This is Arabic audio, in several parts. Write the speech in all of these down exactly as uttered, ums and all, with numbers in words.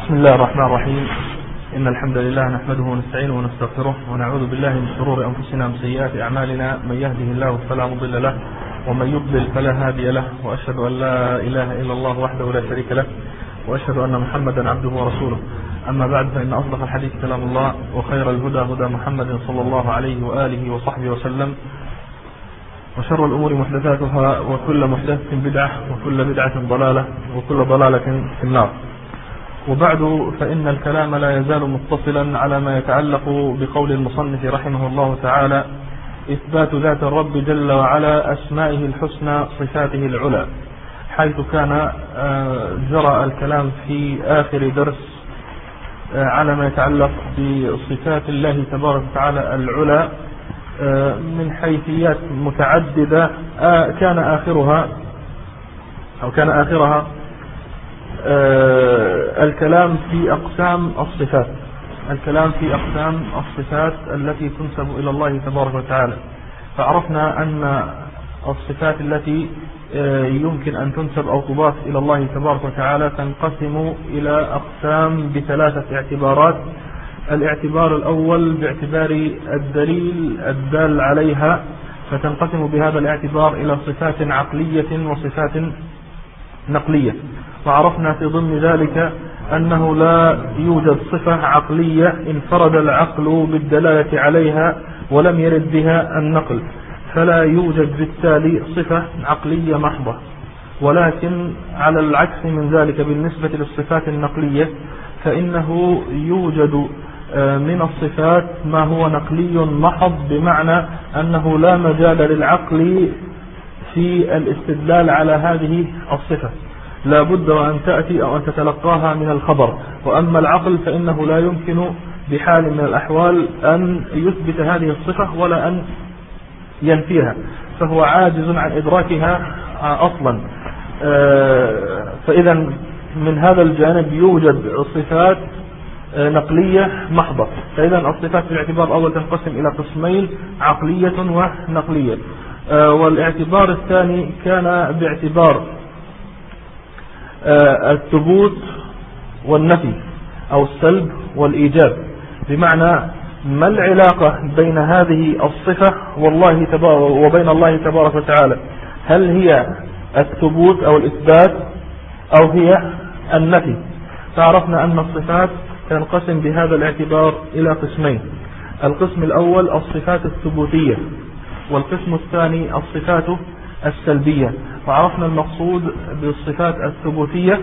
بسم الله الرحمن الرحيم. إن الحمد لله نحمده ونستعينه ونستغفره ونعوذ بالله من شرور أنفسنا ومن سيئات أعمالنا. من يهده الله فلا مضل له ومن يضلل فلا هادي له، وأشهد أن لا إله إلا الله وحده لا شريك له، وأشهد أن محمدا عبده ورسوله. أما بعد، فإن أصدق الحديث كلام الله، وخير الهدى هدى محمد صلى الله عليه وآله وصحبه وسلم، وشر الأمور محدثاتها، وكل محدثة بدعة، وكل بدعة ضلالة، وكل ضلالة في النار. وبعد، فإن الكلام لا يزال متصلا على ما يتعلق بقول المصنف رحمه الله تعالى: إثبات ذات الرب جل وعلا، أسمائه الحسنى، صفاته العلى، حيث كان جرى الكلام في آخر درس على ما يتعلق بصفات الله تبارك وتعالى العلى من حيثيات متعددة، كان آخرها أو كان آخرها الكلام في أقسام الصفات الكلام في أقسام الصفات التي تنسب إلى الله تبارك وتعالى. فعرفنا أن الصفات التي يمكن أن تنسب أو تضاف إلى الله تبارك وتعالى تنقسم إلى أقسام بثلاثة اعتبارات. الاعتبار الأول باعتبار الدليل الدال عليها، فتنقسم بهذا الاعتبار إلى صفات عقلية وصفات نقلية. وعرفنا في ضمن ذلك أنه لا يوجد صفة عقلية انفرد العقل بالدلالة عليها ولم يرد بها النقل، فلا يوجد بالتالي صفة عقلية محضة. ولكن على العكس من ذلك بالنسبة للصفات النقلية، فإنه يوجد من الصفات ما هو نقلي محض، بمعنى أنه لا مجال للعقل في الاستدلال على هذه الصفة، لا بد وأن تأتي أو أن تتلقاها من الخبر. وأما العقل فإنه لا يمكن بحال من الأحوال أن يثبت هذه الصفة ولا أن ينفيها، فهو عاجز عن إدراكها أصلا. فإذا من هذا الجانب يوجد صفات نقلية محضة. فإذا الصفات في الاعتبار الأول تنقسم إلى قسمين: عقلية ونقلية. والاعتبار الثاني كان باعتبار الثبوت والنفي أو السلب والإيجاب، بمعنى ما العلاقة بين هذه الصفة والله تبارك وبين الله تبارك وتعالى؟ هل هي الثبوت أو الإثبات أو هي النفي؟ فعرفنا أن الصفات تنقسم بهذا الاعتبار إلى قسمين: القسم الأول الصفات الثبوتية، والقسم الثاني الصفات السلبية. وعرفنا المقصود بالصفات الثبوتية،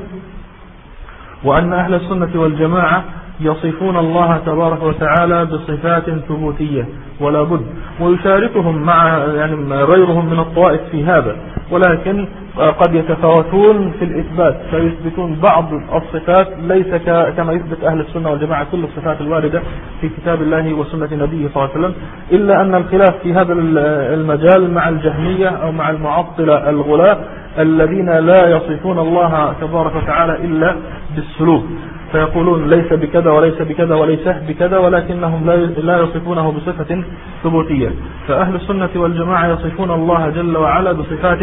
وأن أهل السنة والجماعة يصفون الله تبارك وتعالى بصفات ثبوتية ولا بد، ويشاركهم مع يعني غيرهم من الطوائف في هذا، ولكن قد يتفاوتون في الإثبات، فيثبتون بعض الصفات ليس كما يثبت أهل السنة والجماعة كل الصفات الواردة في كتاب الله وسنة نبيه صلى الله عليه وسلم، إلا أن الخلاف في هذا المجال مع الجهمية أو مع المعطلة الغلاة الذين لا يصفون الله تبارك وتعالى إلا بالسلوك، فيقولون ليس بكذا وليس بكذا وليس بكذا، ولكنهم لا يصفونه بصفة ثبوتية. فأهل السنة والجماعة يصفون الله جل وعلا بصفات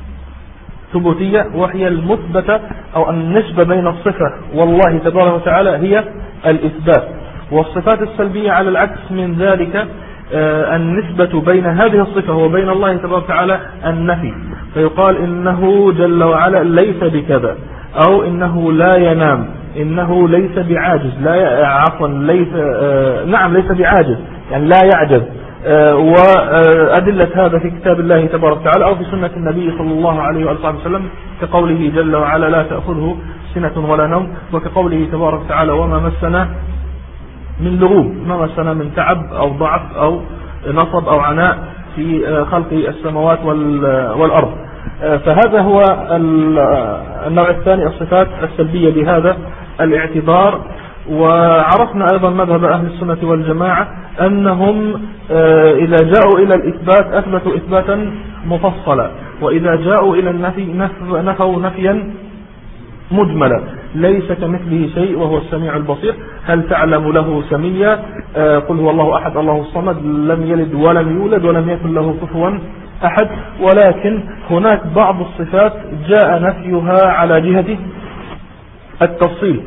ثبوتية، وهي المثبتة أو النسبة بين الصفة والله تبارك وتعالى هي الإثبات. والصفات السلبية على العكس من ذلك النسبة بين هذه الصفة وبين الله تبارك وتعالى النفي، فيقال إنه جل وعلا ليس بكذا، أو إنه لا ينام، إنه ليس بعاجز، لا عفوا ليس آه نعم ليس بعاجز يعني لا يعجز. آه وأدلة هذا في كتاب الله تبارك وتعالى أو في سنة النبي صلى الله عليه وآله وسلم، كقوله جل وعلا: لا تأخذه سنة ولا نوم، وكقوله تبارك وتعالى: وما مسنا من لغوب، ما مسنا من تعب أو ضعف أو نصب أو عناء في خلق السماوات والأرض. فهذا هو النوع الثاني، الصفات السلبية بهذا الاعتبار. وعرفنا أيضا مذهب أهل السنة والجماعة أنهم إذا جاءوا إلى الإثبات أثبتوا إثباتا مفصلا، وإذا جاءوا إلى النفي نفوا نفيا مجملا: ليس كمثله شيء وهو السميع البصير، هل تعلم له سميا، قل هو الله أحد الله الصمد، لم يلد ولم يولد ولم يكن له كفوا أحد. ولكن هناك بعض الصفات جاء نفيها على جهة التفصيل،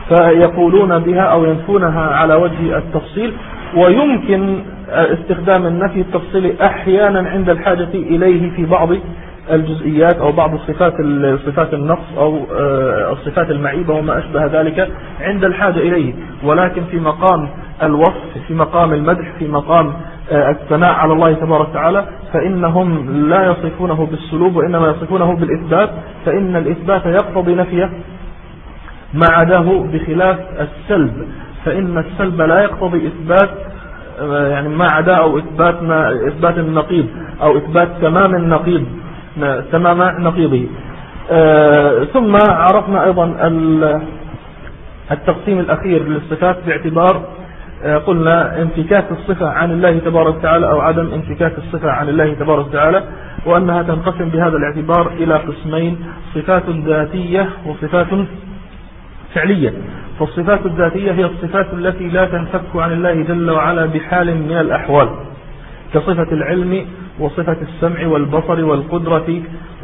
فيقولون بها أو ينفونها على وجه التفصيل. ويمكن استخدام النفي التفصيلي أحيانا عند الحاجة إليه في بعض الجزئيات أو بعض الصفات صفات النقص أو الصفات المعيبة وما أشبه ذلك عند الحاجة إليه، ولكن في مقام الوصف، في مقام المدح، في مقام الثناء على الله تبارك وتعالى، فإنهم لا يصفونه بالسلوب وإنما يصفونه بالإثبات، فإن الإثبات يقتضي نفيه ما عداه، بخلاف السلب، فإن السلب لا يقتضي إثبات يعني ما عدا أو إثبات ما إثبات النقيض أو إثبات تمام النقيض تمام نقيضه. آه ثم عرفنا أيضا التقسيم الأخير للصفات باعتبار آه قلنا انفكاك الصفة عن الله تبارك وتعالى أو عدم انفكاك الصفة عن الله تبارك وتعالى، وأنها تنقسم بهذا الاعتبار إلى قسمين: صفات ذاتية وصفات فعلية. فالصفات الذاتية هي الصفات التي لا تنفك عن الله جل وعلا بحال من الأحوال، كصفة العلم وصفة السمع والبصر والقدرة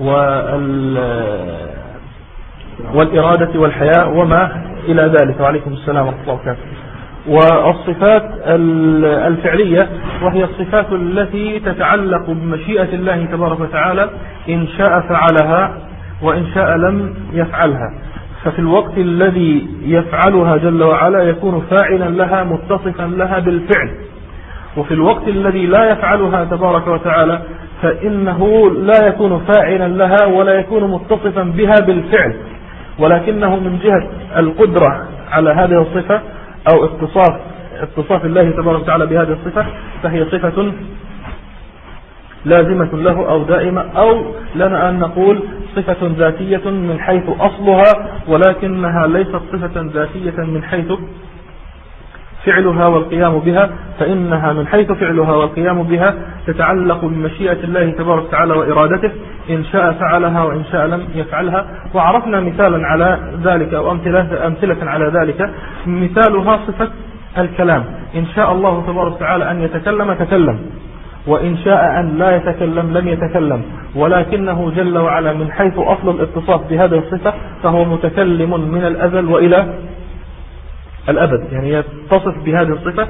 والإرادة والحياة وما إلى ذلك. وعليكم السلام ورحمة الله وبركاته. والصفات الفعلية وهي الصفات التي تتعلق بمشيئة الله تبارك وتعالى، إن شاء فعلها وإن شاء لم يفعلها. ففي الوقت الذي يفعلها جل وعلا يكون فاعلا لها متصفا لها بالفعل، وفي الوقت الذي لا يفعلها تبارك وتعالى فإنه لا يكون فاعلا لها ولا يكون متصفا بها بالفعل، ولكنه من جهة القدرة على هذه الصفة أو اتصاف اتصاف الله تبارك وتعالى بهذه الصفة، فهي صفة لازمة له أو دائمة، أو لنا أن نقول صفة ذاتية من حيث أصلها، ولكنها ليست صفة ذاتية من حيث فعلها والقيام بها، فإنها من حيث فعلها والقيام بها تتعلق بمشيئة الله تبارك وتعالى وإرادته، إن شاء فعلها وإن شاء لم يفعلها. وعرفنا مثالا على ذلك أو أمثلة, أمثلة على ذلك، مثالها صفة الكلام: إن شاء الله تبارك وتعالى أن يتكلم تكلم، وإن شاء أن لا يتكلم لم يتكلم، ولكنه جل وعلا من حيث أصل الاتصاف بهذه الصفة فهو متكلم من الأزل وإلى الأبد، يعني يتصف بهذه الصفة،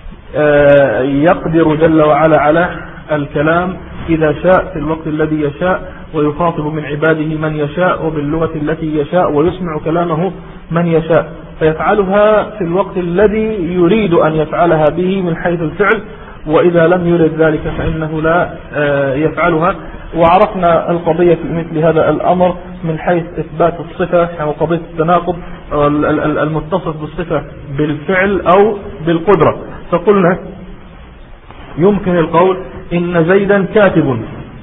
يقدر جل وعلا على الكلام إذا شاء في الوقت الذي يشاء، ويخاطب من عباده من يشاء وباللغة التي يشاء، ويسمع كلامه من يشاء، فيفعلها في الوقت الذي يريد أن يفعلها به من حيث الفعل، وإذا لم يرد ذلك فإنه لا يفعلها. وعرفنا القضية في مثل هذا الأمر من حيث إثبات الصفة أو قضية التناقض المتصف بالصفة بالفعل أو بالقدرة. فقلنا يمكن القول إن زيدا كاتب،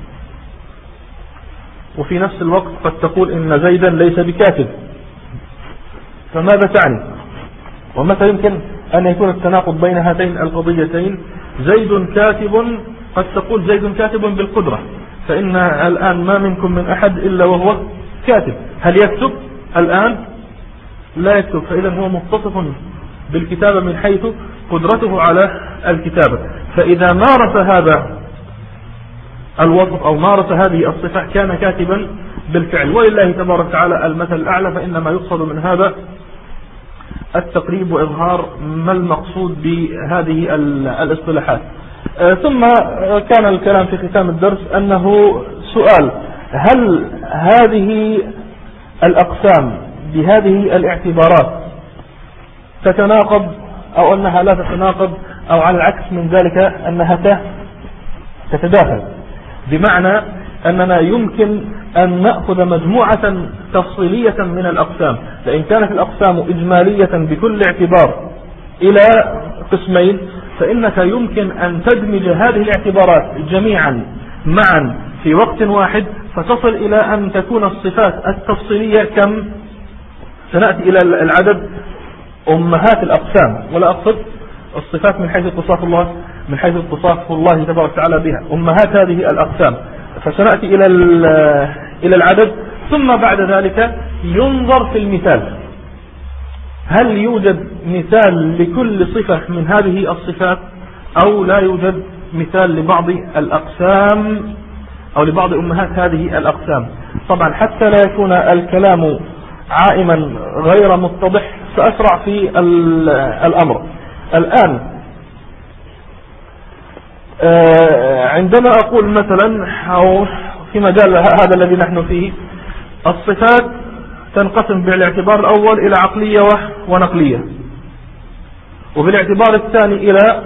وفي نفس الوقت قد تقول إن زيدا ليس بكاتب، فماذا تعني؟ ومتى يمكن أن يكون التناقض بين هاتين القضيتين؟ زيد كاتب، قد تقول زيد كاتب بالقدرة، فإن الآن ما منكم من أحد إلا وهو كاتب، هل يكتب الآن؟ لا يكتب، فإذا هو متصف بالكتابة من حيث قدرته على الكتابة. فإذا مارس هذا الوصف أو مارس هذه الصفة كان كاتبا بالفعل، ولله تبارك وتعالى المثل الأعلى، فإنما يقصد من هذا التقريب وإظهار ما المقصود بهذه الاصطلاحات. ثم كان الكلام في ختام الدرس أنه سؤال: هل هذه الأقسام بهذه الاعتبارات تتناقض أو أنها لا تتناقض، أو على العكس من ذلك أنها تتداخل؟ بمعنى أننا يمكن أن نأخذ مجموعة تفصيلية من الأقسام، فإن كانت الأقسام إجمالية بكل اعتبار إلى قسمين، فإنك يمكن أن تدمج هذه الاعتبارات جميعا معا في وقت واحد، فتصل إلى أن تكون الصفات التفصيلية كم؟ سنأتي إلى العدد أمهات الأقسام، ولا أقصد الصفات من حيث اتصاف الله من حيث اتصاف الله تبارك وتعالى بها، أمهات هذه الأقسام، فسنأتي إلى إلى العدد. ثم بعد ذلك ينظر في المثال، هل يوجد مثال لكل صفة من هذه الصفات أو لا يوجد مثال لبعض الأقسام أو لبعض أمهات هذه الأقسام. طبعا حتى لا يكون الكلام عائما غير متضح، سأسرع في الأمر. الآن عندما أقول مثلا أو في مجال هذا الذي نحن فيه، الصفات تنقسم بالاعتبار الأول إلى عقلية ونقلية، وبالاعتبار الثاني إلى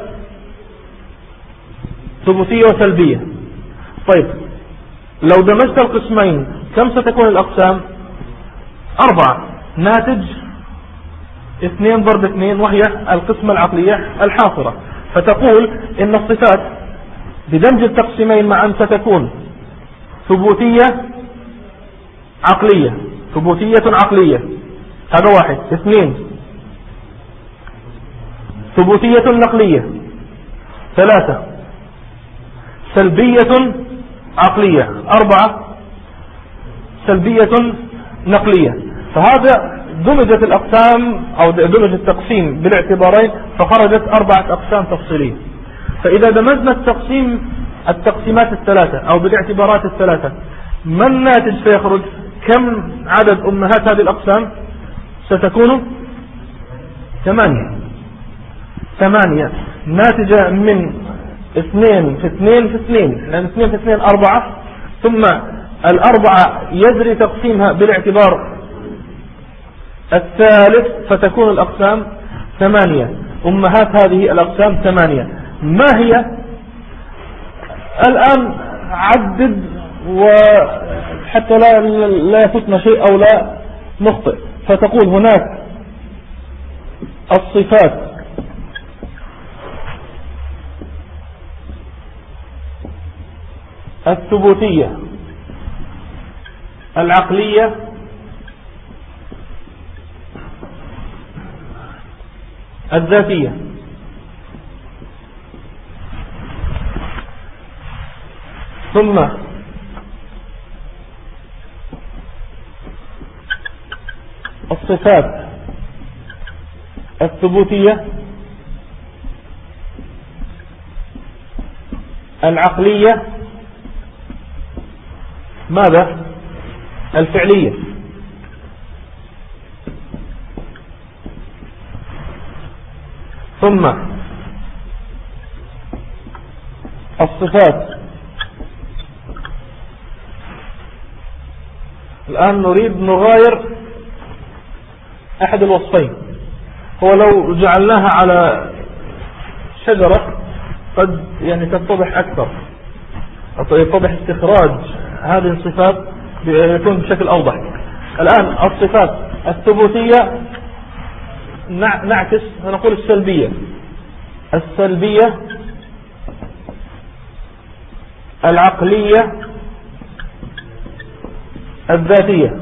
ثبوتية وسلبية. طيب لو دمجت القسمين كم ستكون الأقسام؟ أربعة، ناتج اثنين ضرب اثنين، وهي القسمة العقلية الحاصرة. فتقول إن الصفات بدمج التقسيمين معا ستكون ثبوتية عقلية، ثبوتية عقلية، هذا واحد. اثنين، ثبوتية نقلية. ثلاثة، سلبية عقلية. أربعة، سلبية نقلية. فهذا دمجت الأقسام أو دمج التقسيم بالاعتبارين فخرجت أربعة أقسام تفصيلية. فإذا دمجنا التقسيم التقسيمات الثلاثة أو بالاعتبارات الثلاثة، ما الناتج سيخرج؟ كم عدد أمهات هذه الأقسام؟ ستكون ثمانية. ثمانية ناتجة من اثنين في اثنين في اثنين، لأن اثنين في اثنين أربعة، ثم الأربعة يجري تقسيمها بالاعتبار الثالث فتكون الأقسام ثمانية. أمهات هذه الأقسام ثمانية. ما هي؟ الآن عدد وحتى لا لا يفوتنا شيء أو لا نخطئ. فتقول هناك الصفات الثبوتية العقلية الذاتية. ثم الصفات الثبوتية العقلية ماذا؟ الفعلية. ثم الصفات، الآن نريد نغاير أحد الوصفين. هو لو جعلناها على شجرة قد يعني تتضح أكثر، يتضح استخراج هذه الصفات يكون بشكل أوضح. الآن الصفات الثبوتية نعكس نقول السلبية. السلبية العقلية الذاتية.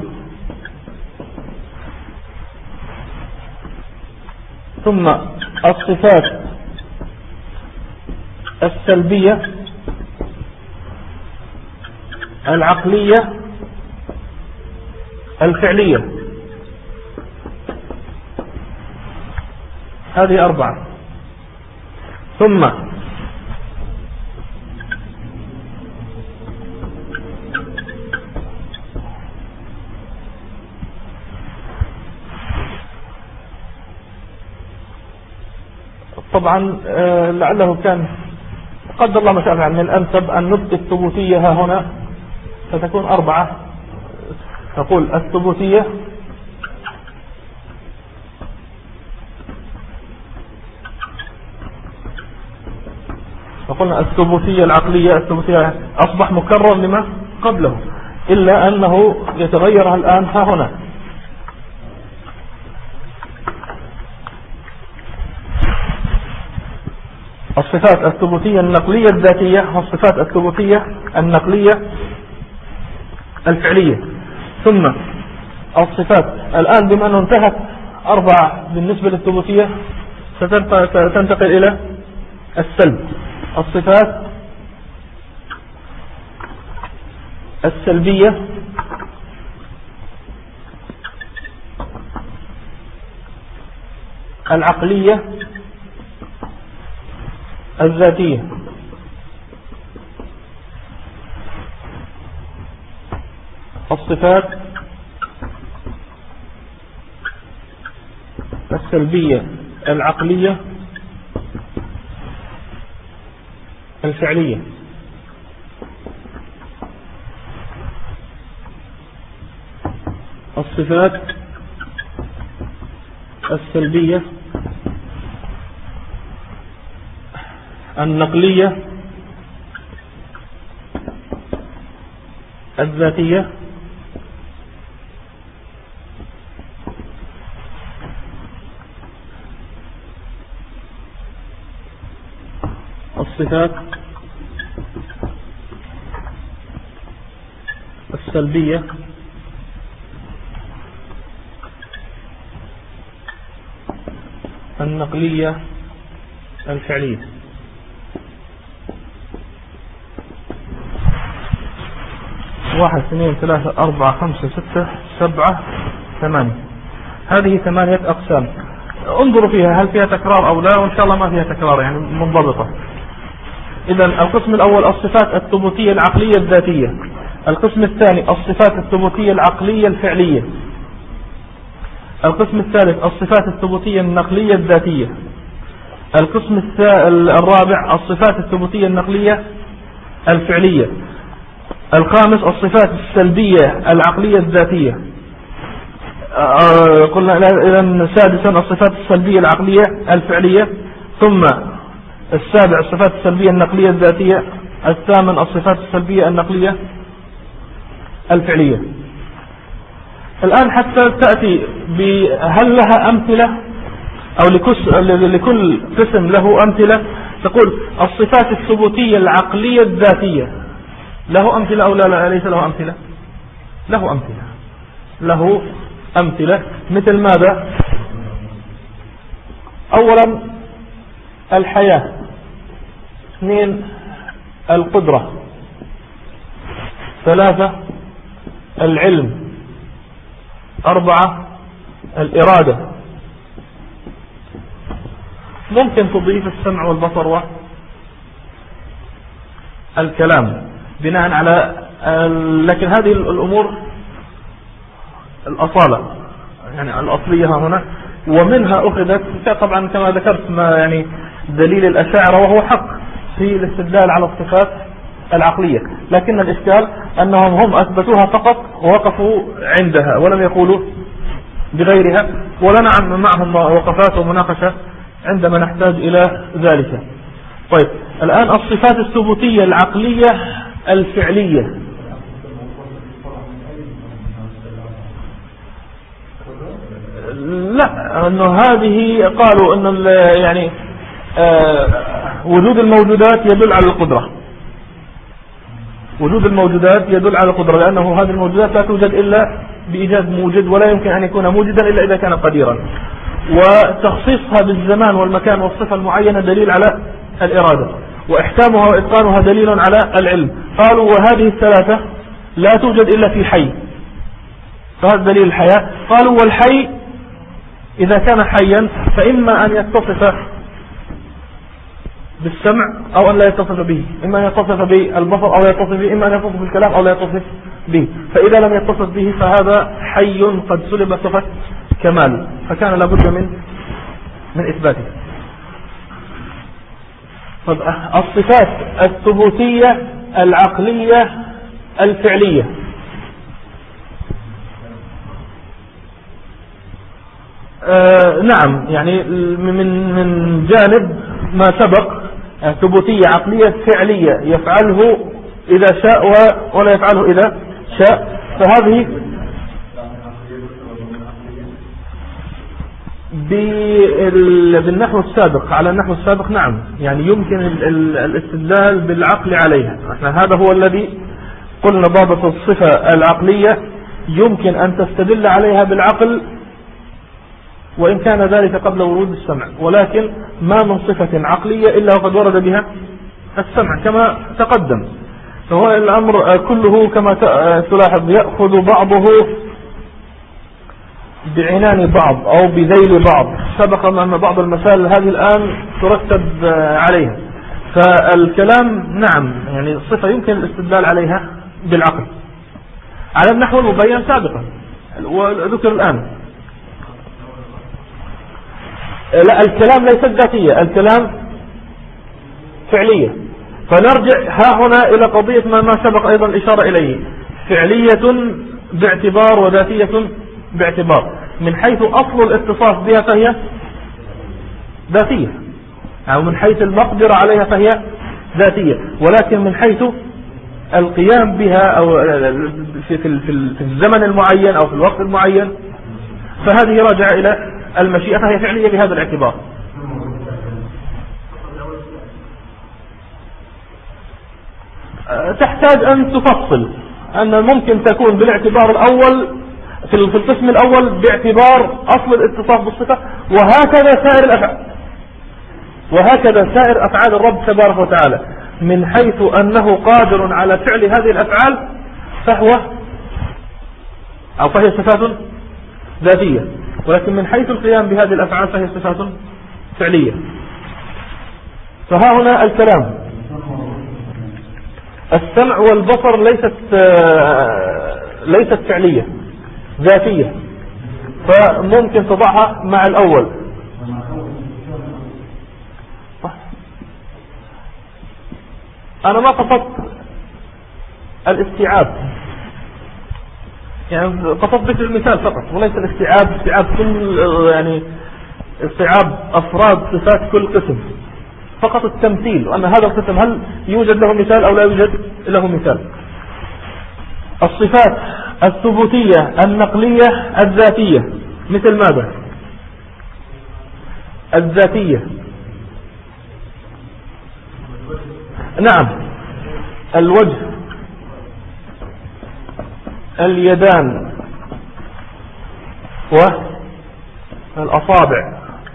ثم الصفات السلبية العقلية الفعلية. هذه أربعة. ثم طبعا لعله كان قدر الله ما شاء فعل، من الأنسب أن نثبت الثبوتية ها هنا فتكون أربعة. نقول الثبوتية فقلنا الثبوتية العقلية. الثبوتية أصبح مكرر لما قبله، إلا أنه يتغير الآن ها هنا. الصفات الثبوتية النقلية الذاتية والصفات الثبوتية النقلية الفعلية. ثم الصفات الآن بما أنه انتهت أربعة بالنسبة للثبوتية ستنتقل إلى السلب. الصفات السلبية العقلية الذاتية. الصفات السلبية العقلية الفعلية. الصفات السلبية النقلية الذاتية الصفات السلبية النقلية الفعلية. واحد اثنين ثلاثة أربعة خمسة ستة سبعة ثمانية. هذه ثمانية أقسام. انظروا فيها هل فيها تكرار أو لا، وإن شاء الله ما فيها تكرار يعني منضبطة. إذا القسم الأول الصفات الثبوتية العقلية الذاتية. القسم الثاني الصفات الثبوتية العقلية الفعلية. القسم الثالث الصفات الثبوتية النقلية الذاتية. القسم الرابع الصفات الثبوتية النقلية الفعلية. الخامس الصفات السلبية العقلية الذاتية. قلنا إذن سادسا الصفات السلبية العقلية الفعلية. ثم السابع الصفات السلبية النقلية الذاتية. الثامن الصفات السلبية النقلية الفعلية. الآن حتى تأتي هل لها أمثلة أو لكل قسم له أمثلة. تقول الصفات الثبوتية العقلية الذاتية له أمثلة أو لا, لا ليس له أمثلة؟ له أمثلة له أمثلة مثل ماذا؟ أولا الحياة. اثنين القدرة. ثلاثة العلم. أربعة الإرادة. ممكن تضيف السمع والبصر والكلام بناء على، لكن هذه الأمور الأصالة يعني الأصلية هنا، ومنها أخذت طبعا كما ذكرت ما يعني دليل الأشاعرة، وهو حق في الاستدلال على الصفات العقلية، لكن الإشكال أنهم هم أثبتوها فقط ووقفوا عندها ولم يقولوا بغيرها، ولنا معهم وقفات ومناقشة عندما نحتاج إلى ذلك. طيب الآن الصفات الثبوتية العقلية الفعلية. لا، أنه هذه قالوا أن يعني آه وجود الموجودات يدل على القدرة. وجود الموجودات يدل على القدرة، لأنه هذه الموجودات لا توجد إلا بإيجاد موجد، ولا يمكن أن يكون موجدا إلا إذا كان قديرا. وتخصيصها بالزمان والمكان والصفة المعينة دليل على الإرادة، وإحكامها وإتقانها دليل على العلم. قالوا وهذه الثلاثة لا توجد إلا في حي، فهذا دليل الحياة. قالوا والحي إذا كان حيا فإما أن يتصف بالسمع أو أن لا يتصف به، إما أن يتصف بالبصر أو لا يتصف به، إما أن يتصف بالكلام أو لا يتصف به. فإذا لم يتصف به فهذا حي قد سلب صفة كمال، فكان لابد من من إثباته. الصفات الثبوتية العقلية الفعلية. آه نعم، يعني من من جانب ما سبق ثبوتية عقلية فعلية، يفعله إذا شاء ولا يفعله إذا شاء. فهذه بالنحو السابق، على النحو السابق نعم، يعني يمكن الاستدلال بالعقل عليها. احنا هذا هو الذي قلنا ضابط الصفة العقلية يمكن أن تستدل عليها بالعقل وإن كان ذلك قبل ورود السمع، ولكن ما من صفة عقلية إلا وقد ورد بها السمع كما تقدم. فهو الأمر كله كما تلاحظ يأخذ بعضه بعنان بعض أو بذيل بعض. سبق أن بعض المسائل هذه الآن ترتب عليها. فالكلام نعم، يعني الصفة يمكن الاستدلال عليها بالعقل على النحو المبين سابقا وذكر الآن. لا، الكلام ليست ذاتية، الكلام فعلية. فنرجع ها هنا إلى قضية ما ما سبق أيضا الإشارة إليه، فعلية باعتبار وذاتية باعتبار. من حيث أصل الاتصاف بها فهي ذاتية، أو من حيث المقدرة عليها فهي ذاتية، ولكن من حيث القيام بها أو في, في, في الزمن المعين أو في الوقت المعين فهذه راجعة إلى المشيئة، فهي فعلية بهذا الاعتبار. تحتاج أن تفصل أن ممكن تكون بالاعتبار الأول في القسم الأول باعتبار أصل الاتصاف بالصفة، وهكذا سائر الأفعال، وهكذا سائر أفعال الرب تبارك وتعالى من حيث أنه قادر على فعل هذه الأفعال فهو أو فهي صفات ذاتية، ولكن من حيث القيام بهذه الأفعال فهي صفات فعلية. فها هنا الكلام، السمع والبصر ليست ليست فعلية ذاتية، فممكن تضعها مع الأول. أنا ما قصدت الاستيعاب، يعني قصدت بك المثال فقط، وليس الاستيعاب استيعاب كل يعني استيعاب أفراد صفات كل قسم، فقط التمثيل، وأن هذا القسم هل يوجد له مثال أو لا يوجد له مثال. الصفات الثبوتية النقلية الذاتية مثل ماذا؟ الذاتية، نعم، الوجه، اليدان والأصابع،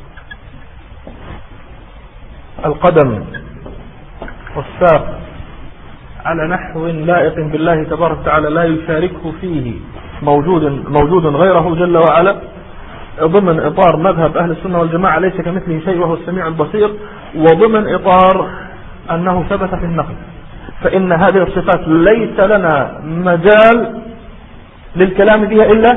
القدم والساق، على نحو لائق بالله تبارك وتعالى لا يشاركه فيه موجود موجود غيره جل وعلا، ضمن إطار مذهب أهل السنة والجماعة ليس كمثله شيء وهو السميع البصير، وضمن إطار أنه ثبت في النقل. فإن هذه الصفات ليس لنا مجال للكلام بها إلا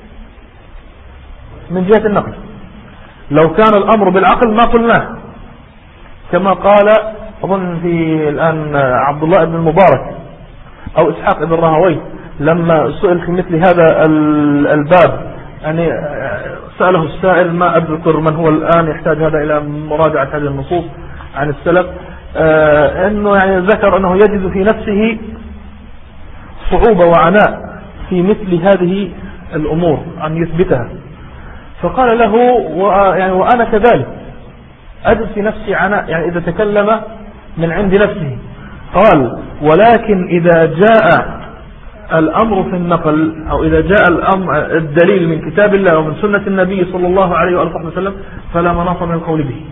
من جهة النقل. لو كان الأمر بالعقل ما قلناه، كما قال أظن في الآن عبد الله بن المبارك أو إسحاق بن راهويه لما سئل في مثل هذا الباب، يعني سأله السائل ما أذكر من هو الآن يحتاج هذا إلى مراجعة هذه النصوص عن السلف، آه أنه يعني ذكر أنه يجد في نفسه صعوبة وعناء في مثل هذه الأمور أن يثبتها، فقال له يعني وأنا كذلك أجد في نفسي عناء، يعني إذا تكلم من عند نفسه. قال ولكن إذا جاء الأمر في النقل أو إذا جاء الأمر الدليل من كتاب الله ومن سنة النبي صلى الله عليه وآله وسلم فلا مناص من القول به.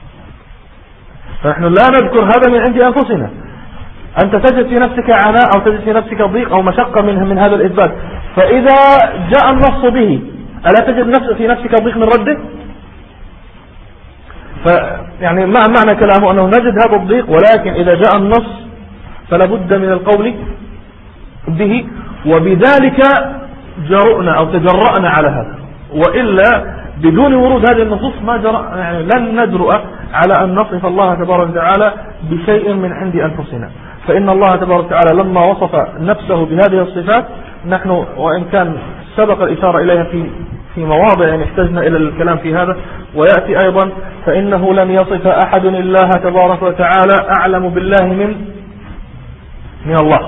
فنحن لا نذكر هذا من عند أنفسنا، أنت تجد في نفسك عناء أو تجد في نفسك ضيق أو مشقة من من هذا الإثبات، فإذا جاء النص به ألا تجد نفس في نفسك ضيق من رده؟ فيعني ما معنى كلامه أنه نجد هذا الضيق، ولكن إذا جاء النص فلا بد من القول به، وبذلك جرؤنا أو تجرأنا على هذا، وإلا بدون ورود هذه النصوص ما جرأ يعني لن ندرؤ على أن نصف الله تبارك وتعالى بشيء من عند أنفسنا. فإن الله تبارك وتعالى لما وصف نفسه بهذه الصفات، نحن وإن كان سبق الإشارة إليها في في مواضع يعني احتجنا إلى الكلام في هذا، ويأتي أيضا فإنه لم يصف أحد الله تبارك وتعالى أعلم بالله من من الله،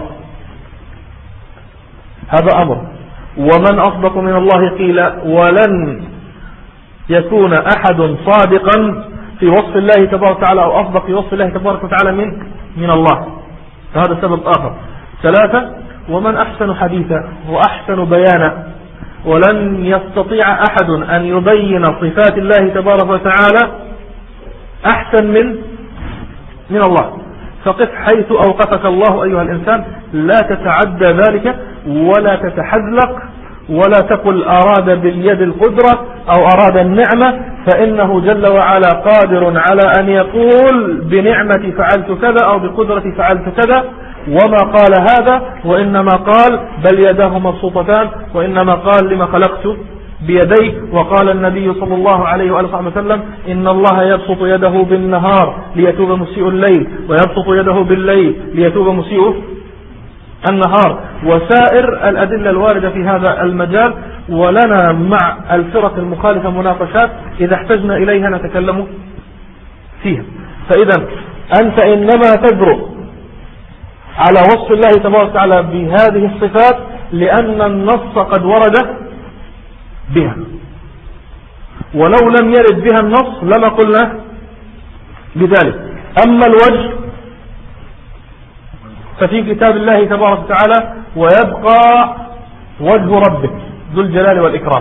هذا أمر. ومن أصدق من الله قيل، ولن يكون أحد صادقا في وصف الله تبارك وتعالى أو أصدق في وصف الله تبارك وتعالى من من الله، فهذا سبب آخر. ثلاثة، ومن أحسن حديثا وأحسن بيانا، ولن يستطيع أحد أن يبين صفات الله تبارك وتعالى أحسن من من الله. فقف حيث أوقفك الله أيها الإنسان، لا تتعدى ذلك ولا تتحذلق ولا تقل أراد باليد القدرة أو أراد النعمة، فإنه جل وعلا قادر على أن يقول بنعمة فعلت كذا أو بقدرة فعلت كذا، وما قال هذا، وإنما قال بل يداه مبسوطتان، وإنما قال لما خلقت بيديه. وقال النبي صلى الله عليه وآله وسلم إن الله يبسط يده بالنهار ليتوب مسيء الليل، ويبسط يده بالليل ليتوب مسيء النهار، وسائر الأدلة الواردة في هذا المجال. ولنا مع الفرق المخالفة مناقشات إذا احتجنا إليها نتكلم فيها. فإذا أنت إنما تجرؤ على وصف الله تبارك وتعالى بهذه الصفات لأن النص قد ورد بها، ولو لم يرد بها النص لما قلنا بذلك. أما الوجه ففي كتاب الله تبارك وتعالى ويبقى وجه ربك ذو الجلال والإكرام.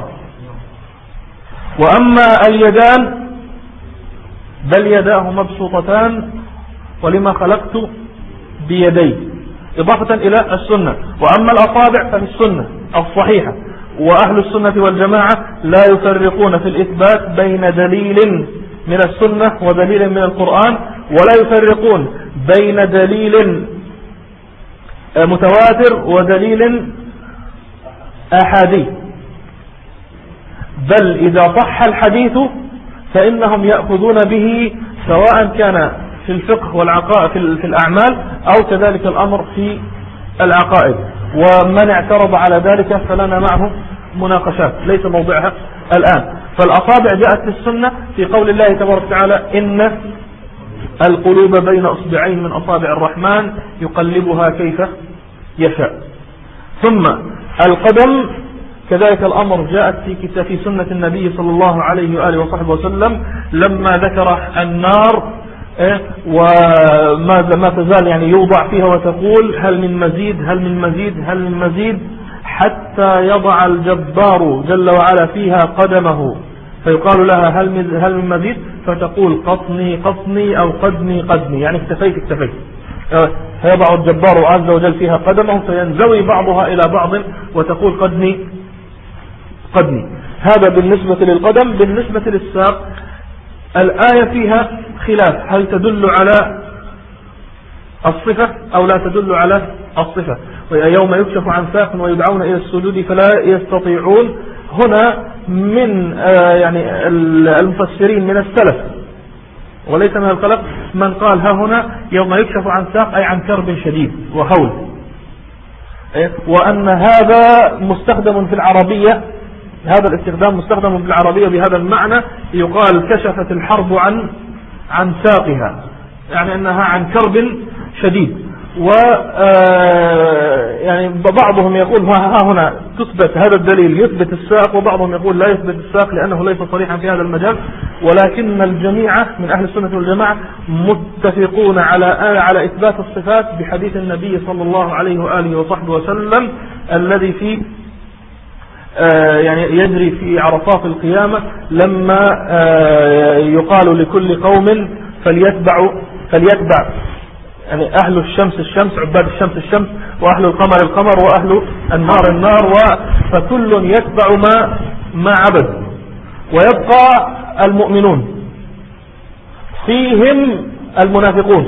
وأما اليدان بل يداه مبسوطتان ولما خلقت بيدي إضافة إلى السنة. وأما الأصابع ففي السنة الصحيحة، وأهل السنة والجماعة لا يفرقون في الإثبات بين دليل من السنة ودليل من القرآن، ولا يفرقون بين دليل متواتر ودليل أحادي، بل إذا صح الحديث فإنهم يأخذون به سواء كان في الفقه والعقائد في الأعمال أو كذلك الأمر في العقائد. ومن اعترض على ذلك فلنا معه مناقشات ليس موضعها الآن. فالأصابع جاءت في السنة في قول الله تبارك وتعالى إن القلوب بين أصبعين من أصابع الرحمن يقلبها كيف يشاء. ثم القدم كذلك الأمر جاءت في كتاب في سنة النبي صلى الله عليه وآله وصحبه وسلم لما ذكر النار وما ما تزال يعني يوضع فيها وتقول هل من مزيد هل من مزيد هل من مزيد حتى يضع الجبار جل وعلا فيها قدمه فيقال لها هل من هل من مزيد فتقول قطني قطني أو قدني قدني، يعني اكتفيت اكتفيت. فيضع الجبار عز وجل فيها قدمه فينزوي بعضها إلى بعض وتقول قدني قدني. هذا بالنسبة للقدم. بالنسبة للساق الآية فيها خلاف هل تدل على الصفة أو لا تدل على الصفة. ويوم يكشف عن ساق ويدعون إلى السجود فلا يستطيعون. هنا من يعني المفسرين من السلف وليس من الخلف من قال ها هنا يوم يكشف عن ساق أي عن كرب شديد وهول، وأن هذا مستخدم في العربية، هذا الاستخدام مستخدم في العربية بهذا المعنى. يقال كشفت الحرب عن عن ساقها، يعني أنها عن كرب شديد. و يعني بعضهم يقول ها هنا تثبت هذا الدليل يثبت الساق، وبعضهم يقول لا يثبت الساق لأنه ليس صريحا في هذا المجال. ولكن الجميع من أهل السنة والجماعة متفقون على على إثبات الصفات بحديث النبي صلى الله عليه وآله وصحبه وسلم الذي في يعني يجري في عرفات القيامة لما يقال لكل قوم فليتبعوا فليتبع يعني أهل الشمس الشمس عباد الشمس الشمس وأهل القمر القمر وأهل النار النار، فكل يتبع ما ما عبد. ويبقى المؤمنون فيهم المنافقون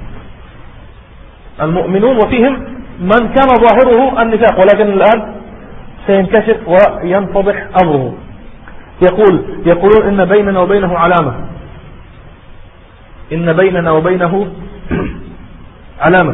المؤمنون وفيهم من كان ظاهره النفاق، ولكن الآن سينكشف وينفضح أمره. يقول يقولون إن بيننا وبينه علامة إن بيننا وبينه علامة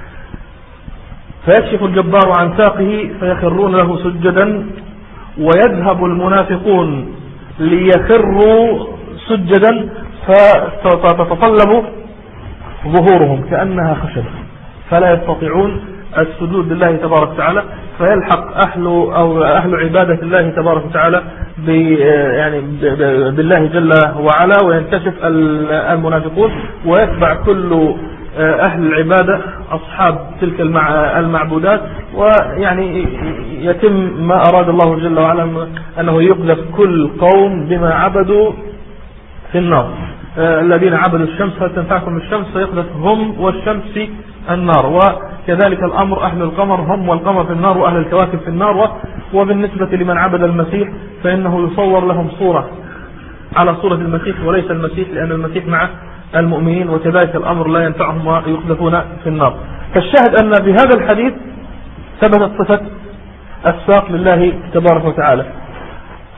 فيكشف الجبار عن ساقه فيخرون له سجدا ويذهب المنافقون ليخروا سجدا فتتطلب ظهورهم كأنها خشب فلا يستطيعون السجود لله تبارك وتعالى. فيلحق أهل أو أهل عبادة الله تبارك وتعالى يعني بالله جل وعلا وينكشف المنافقون ويتبع كل أهل العبادة أصحاب تلك المعبودات، ويعني يتم ما أراد الله جل وعلا أنه يقذف كل قوم بما عبدوا في النار. الذين عبدوا الشمس فتنفعكم الشمس فيقذف هم والشمس في النار. وكذلك الأمر أهل القمر هم والقمر في النار وأهل الكواكب في النار. وبالنسبة لمن عبد المسيح فإنه يصور لهم صورة على صورة المسيح وليس المسيح، لأن المسيح مع المؤمنين وكذلك الأمر لا ينفعهم ويقذفون في النار. فالشاهد أن بهذا الحديث ثبتت صفة الساق لله تبارك وتعالى.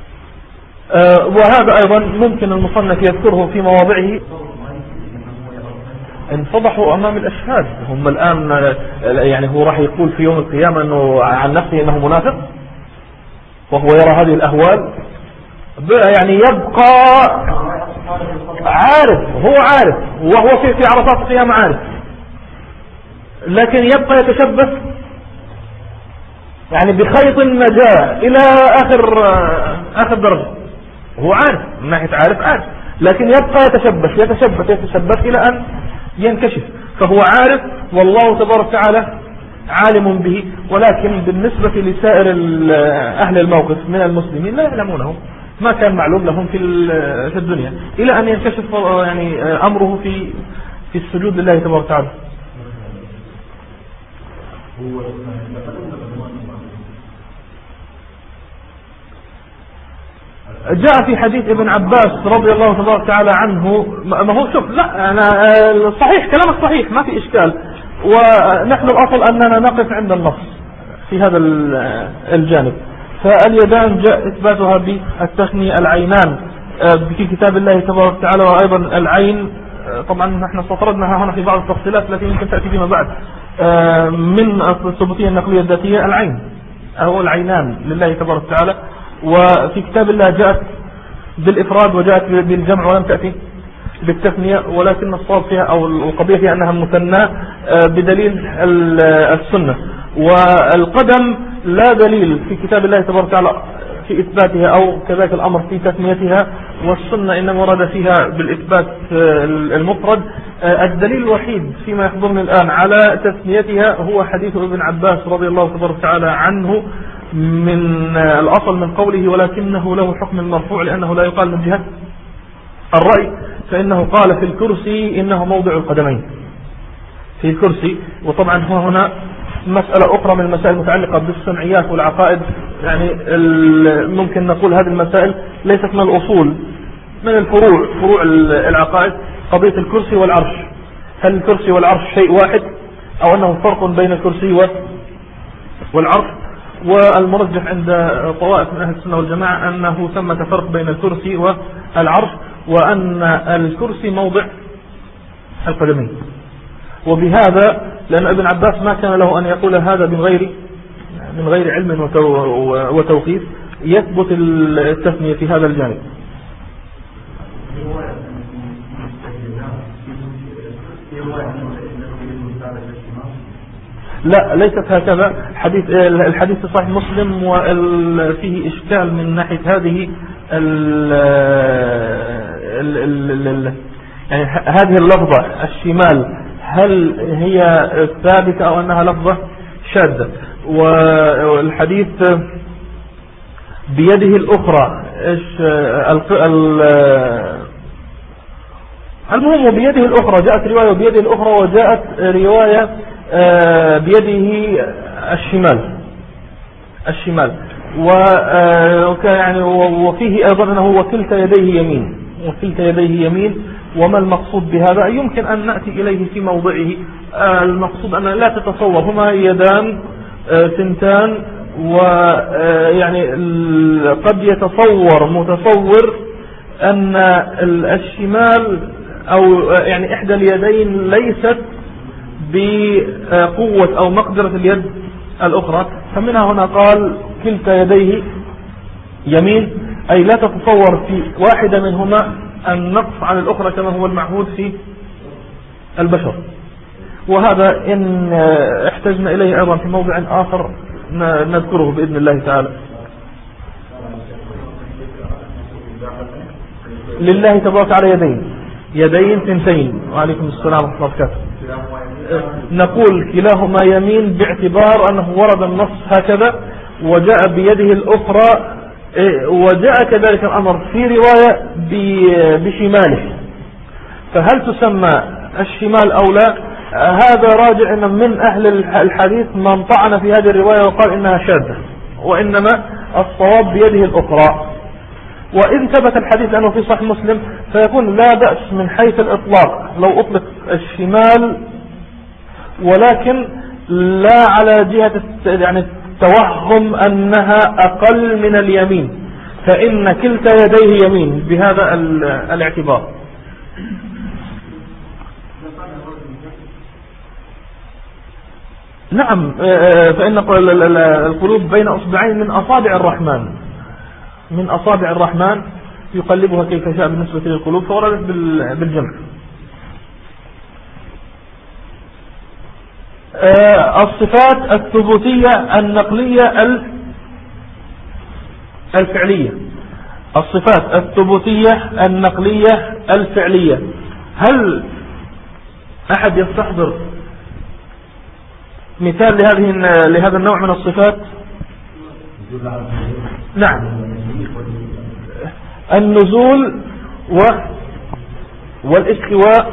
آه وهذا أيضا ممكن المصنف يذكره في مواضعه. انفضحوا أمام الأشهاد. هم الآن يعني هو راح يقول في يوم القيامة أنه عن نفسه أنه منافق وهو يرى هذه الأهوال، يعني يبقى عارف، هو عارف وهو في في عرصات القيامة عارف، لكن يبقى يتشبث يعني بخيط النجاة إلى آخر آخر درجة. هو عارف من ناحية عارف عارف، لكن يبقى يتشبث يتشبث يتشبث إلى أن ينكشف. فهو عارف والله تبارك وتعالى عالم به، ولكن بالنسبة لسائر أهل الموقف من المسلمين لا يعلمونه، ما كان معلوم لهم في في الدنيا إلى أن ينكشف يعني أمره في في السجود لله تبارك وتعالى. جاء في حديث ابن عباس رضي الله تبارك وتعالى عنه، ما هو شوف لا أنا صحيح كلامك صحيح ما في إشكال، ونحن الأصل أننا نقف عند النص في هذا الجانب. فاليدان جاء إثباتها بالتثنية العينان في كتاب الله تبارك وتعالى، وأيضا العين طبعا نحن استطردنا هنا في بعض التفصيلات التي يمكن تأتي فيما بعد من الثبوتية النقلية الذاتية. العين أو العينان لله تبارك وتعالى، وفي كتاب الله جاءت بالإفراد وجاءت بالجمع ولم تأتي بالتثنية، ولكن الصواب فيها أو القضية فيها أنها مثنى بدليل السنة. والقدم لا دليل في كتاب الله تبارك وتعالى في إثباتها أو كذلك الأمر في تثنيتها، والسنة إنما ورد فيها بالإثبات المفرد. الدليل الوحيد فيما يحضرني الآن على تثنيتها هو حديث ابن عباس رضي الله تبارك وتعالى عنه من الأصل من قوله ولكنه له حكم المرفوع لأنه لا يقال من جهة الرأي، فإنه قال في الكرسي إنه موضع القدمين في الكرسي. وطبعا هو هنا مسألة أخرى من المسائل المتعلقة بالسمعيات والعقائد، يعني ممكن نقول هذه المسائل ليست من الأصول، من الفروع فروع العقائد. قضية الكرسي والعرش، هل الكرسي والعرش شيء واحد أو أنه فرق بين الكرسي والعرش؟ والمرجح عند طوائف من أهل السنة والجماعة أنه ثمة فرق بين الكرسي والعرش، وأن الكرسي موضع القدمين. وبهذا لأن ابن عباس ما كان له أن يقول هذا من غير من غير علم وتوقيف، يثبت التثنية في هذا الجانب. لا ليست هكذا. حديث الحديث صحيح مسلم وفيه إشكال من ناحية هذه ال ال ال يعني هذه اللفظة الشمال هل هي ثابتة أو أنها لفظة شاذة؟ والحديث بيده الأخرى إيش المهم بيده الأخرى، جاءت رواية بيده الأخرى وجاءت رواية بيده الشمال الشمال ويعني وفيه أيضا أنه وكلتا يديه يمين وكلتا يديه يمين. وما المقصود بهذا؟ يمكن أن نأتي إليه في موضعه. المقصود أن لا تتصور هما يدان ثنتان، ويعني قد يتصور متصور أن الشمال أو يعني إحدى اليدين ليست بقوة أو مقدرة اليد الأخرى، فمنها هنا قال كلتا يديه يمين، أي لا تتصور في واحدة منهما النقص عن الأخرى كما هو المعهود في البشر. وهذا إن احتجنا إليه أيضا في موضع آخر نذكره بإذن الله تعالى. لله تبارك وتعالى يدين يدين ثنتين. وعليكم السلام ورحمة الله وبركاته. نقول كلاهما يمين باعتبار أنه ورد النص هكذا وجاء بيده الأخرى، وجاء كذلك الأمر في رواية بشماله، فهل تسمى الشمال أو لا؟ هذا راجع إن من أهل الحديث من طعن في هذه الرواية وقال إنها شاذة، وإنما الصواب بيده الأخرى. وإن ثبت الحديث أنه في صحيح مسلم فيكون لا بأس من حيث الإطلاق لو أطلق الشمال، ولكن لا على جهة يعني التوهم أنها أقل من اليمين فإن كلتا يديه يمين بهذا الاعتبار. نعم، فإن القلوب بين أصبعين من أصابع الرحمن، من أصابع الرحمن يقلبها كيف شاء بالنسبة للقلوب، فوردت بالجمع. الصفات الثبوتية النقلية الفعلية، الصفات الثبوتية النقلية الفعلية، هل أحد يستحضر مثال لهذه لهذا النوع من الصفات؟ نعم، النزول و والاستواء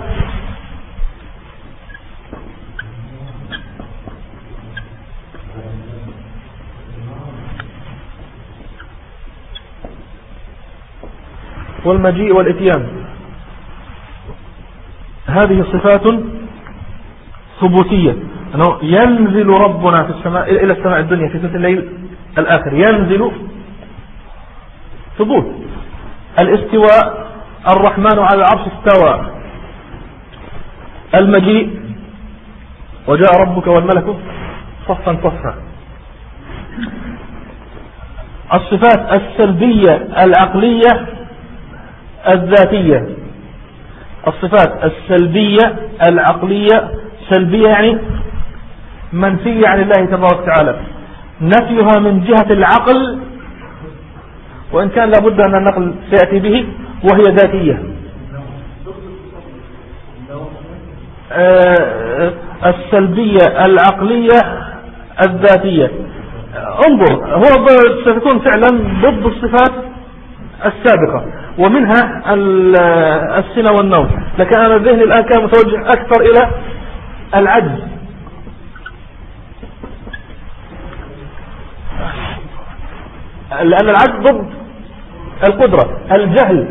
والمجيء والاتيان، هذه صفات ثبوتية، أنه ينزل ربنا في السماء إلى السماء الدنيا في ثلث الليل الآخر، ينزل ثبوت. الاستواء الرحمن على العرش استوى. المجيء وجاء ربك والملك صفا صفا. الصفات السلبية العقلية الذاتية، الصفات السلبية العقلية، سلبية يعني منفية عن الله تبارك وتعالى، نفيها من جهة العقل وإن كان لابد أن النقل سيأتي به، وهي ذاتية. آه السلبية العقلية الذاتية، انظر، هو ستكون فعلا ضد الصفات السابقة، ومنها السنة والنوم، لكن أنا ذهني الآن كان متوجه أكثر إلى العجز. لأن العجز ضد القدرة، الجهل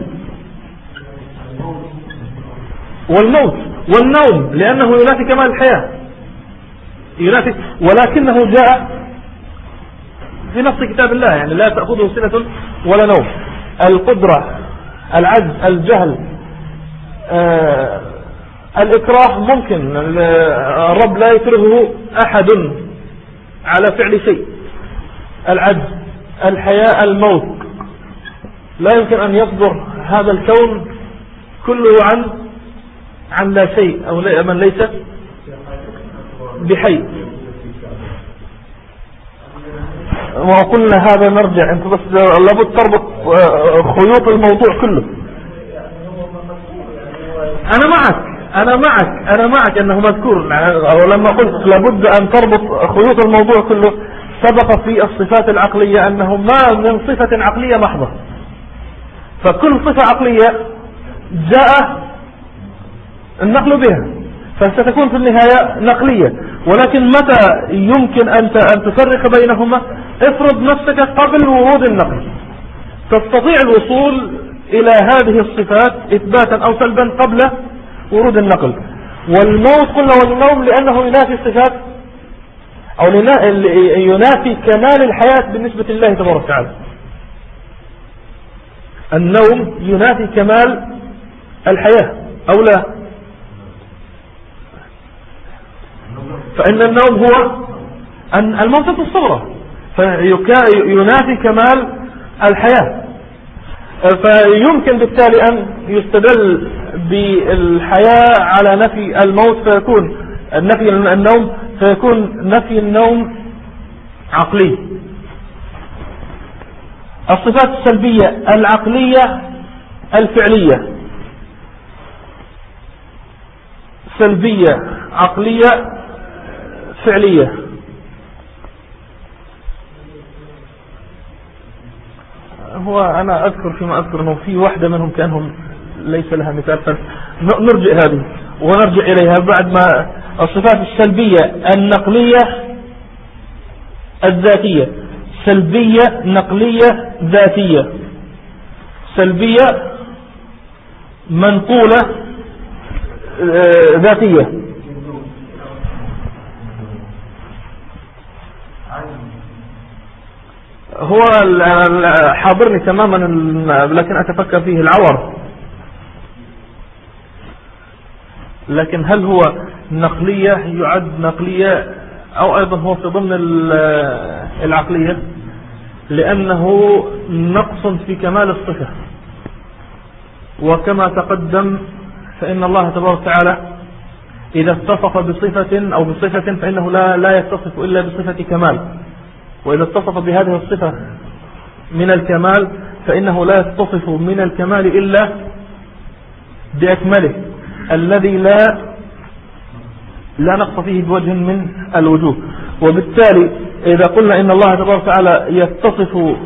والموت والنوم، لأنه ينافي كمال الحياة، ينافي، ولكنه جاء في نص كتاب الله، يعني لا تأخذه سنة ولا نوم. القدرة، العجز، الجهل، آه الإكراه ممكن، الرب لا يكرهه أحد على فعل شيء. العجز، الحياة، الموت، لا يمكن أن يصدر هذا الكون كله عن عن لا شيء، أو من ليس بحي. وقلنا هذا نرجع، انت بس لابد تربط خيوط الموضوع كله. انا معك انا معك انا معك انه مذكور، ولما قلت لابد ان تربط خيوط الموضوع كله، سبق في الصفات العقلية انه ما من صفة عقلية محضة، فكل صفة عقلية جاء النقل بها، فستكون في النهاية نقلية. ولكن متى يمكن أن تفرق بينهما؟ افرض نفسك قبل ورود النقل، تستطيع الوصول إلى هذه الصفات إثباتا أو سلبا قبل ورود النقل. والموت قلنا والنوم لأنه ينافي الصفات، أو ينافي كمال الحياة بالنسبة لله تبارك وتعالى. النوم ينافي كمال الحياة أو لا؟ فإن النوم هو الموتة الصغرى، فينافي كمال الحياة، فيمكن بالتالي أن يستدل بالحياة على نفي الموت، فيكون نفي النوم فيكون نفي النوم عقلي. الصفات السلبية العقلية الفعلية، سلبية عقلية فعلية. هو أنا أذكر فيما أذكر أنه في واحدة منهم كأنهم ليس لها مثال، فنرجع هذه ونرجع إليها بعد ما. الصفات السلبية النقلية الذاتية، سلبية نقلية ذاتية، سلبية منقولة ذاتية. هو حاضرني تماما لكن أتفكر فيه العور، لكن هل هو نقلية يعد نقلية أو أيضا هو في ضمن العقلية؟ لأنه نقص في كمال الصفة، وكما تقدم فإن الله تبارك وتعالى إذا اتصف بصفة أو بصفة فإنه لا لا يتصف إلا بصفة كمال، وإذا اتصف بهذه الصفة من الكمال فإنه لا يتصف من الكمال إلا بأكمله الذي لا لا نقص فيه بوجه من الوجوه. وبالتالي إذا قلنا إن الله تبارك وتعالى يتصف،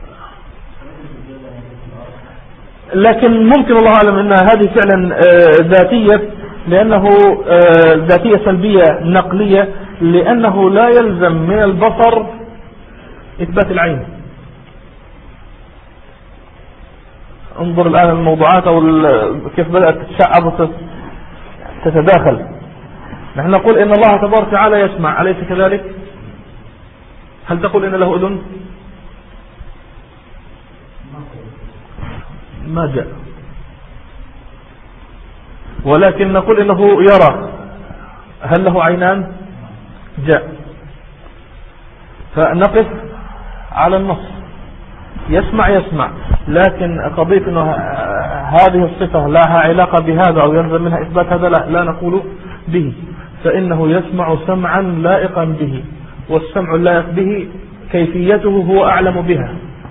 لكن ممكن الله أعلم أن هذه فعلا ذاتية، لأنه ذاتية سلبية نقلية، لأنه لا يلزم من البصر إثبات العين. انظر الآن الموضوعات أو كيف بدأت تتشعب وتتداخل. نحن نقول إن الله تبارك وتعالى يسمع، أليس كذلك؟ هل تقول إن له أذن؟ ما جاء. ولكن نقول إنه يرى، هل له عينان؟ جاء. فنقف على النص، يسمع يسمع، لكن قضية أنه هذه الصفة لها علاقة بهذا أو ينزل منها إثبات هذا، لا, لا نقول به، فإنه يسمع سمعا لائقا به، والسمع اللائق به كيفيته هو أعلم بها،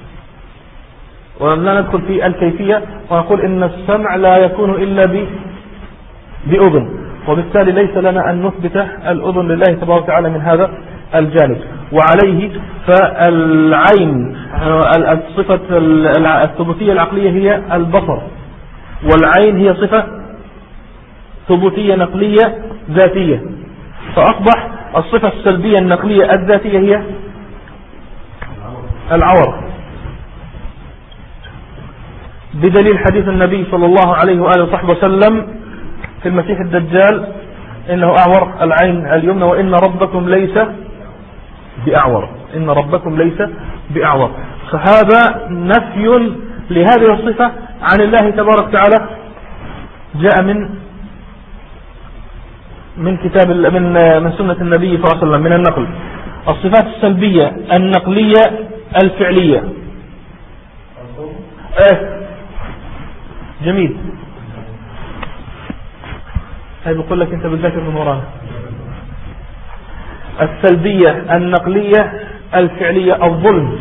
ولا ندخل في الكيفية ونقول إن السمع لا يكون إلا بأذن، وبالتالي ليس لنا أن نثبت الأذن لله تبارك وتعالى من هذا الجانب. وعليه فالعين الصفة الثبوتية العقلية هي البصر، والعين هي صفة ثبوتية نقلية ذاتية، فأصبح الصفة السلبية النقلية الذاتية هي العور، بدليل حديث النبي صلى الله عليه وآله وصحبه وسلم في المسيح الدجال إنه أعور العين اليمنى، وإن ربكم ليس بأعور، إن ربكم ليس بأعور. فهذا نفي لهذه الصفة عن الله تبارك وتعالى جاء من من كتاب من من سنة النبي صلى الله عليه وسلم من النقل. الصفات السلبية النقلية الفعلية. ايه جميل، هاي بقول لك انت بتذاكر من ورانا. السلبية النقلية الفعلية الظلم،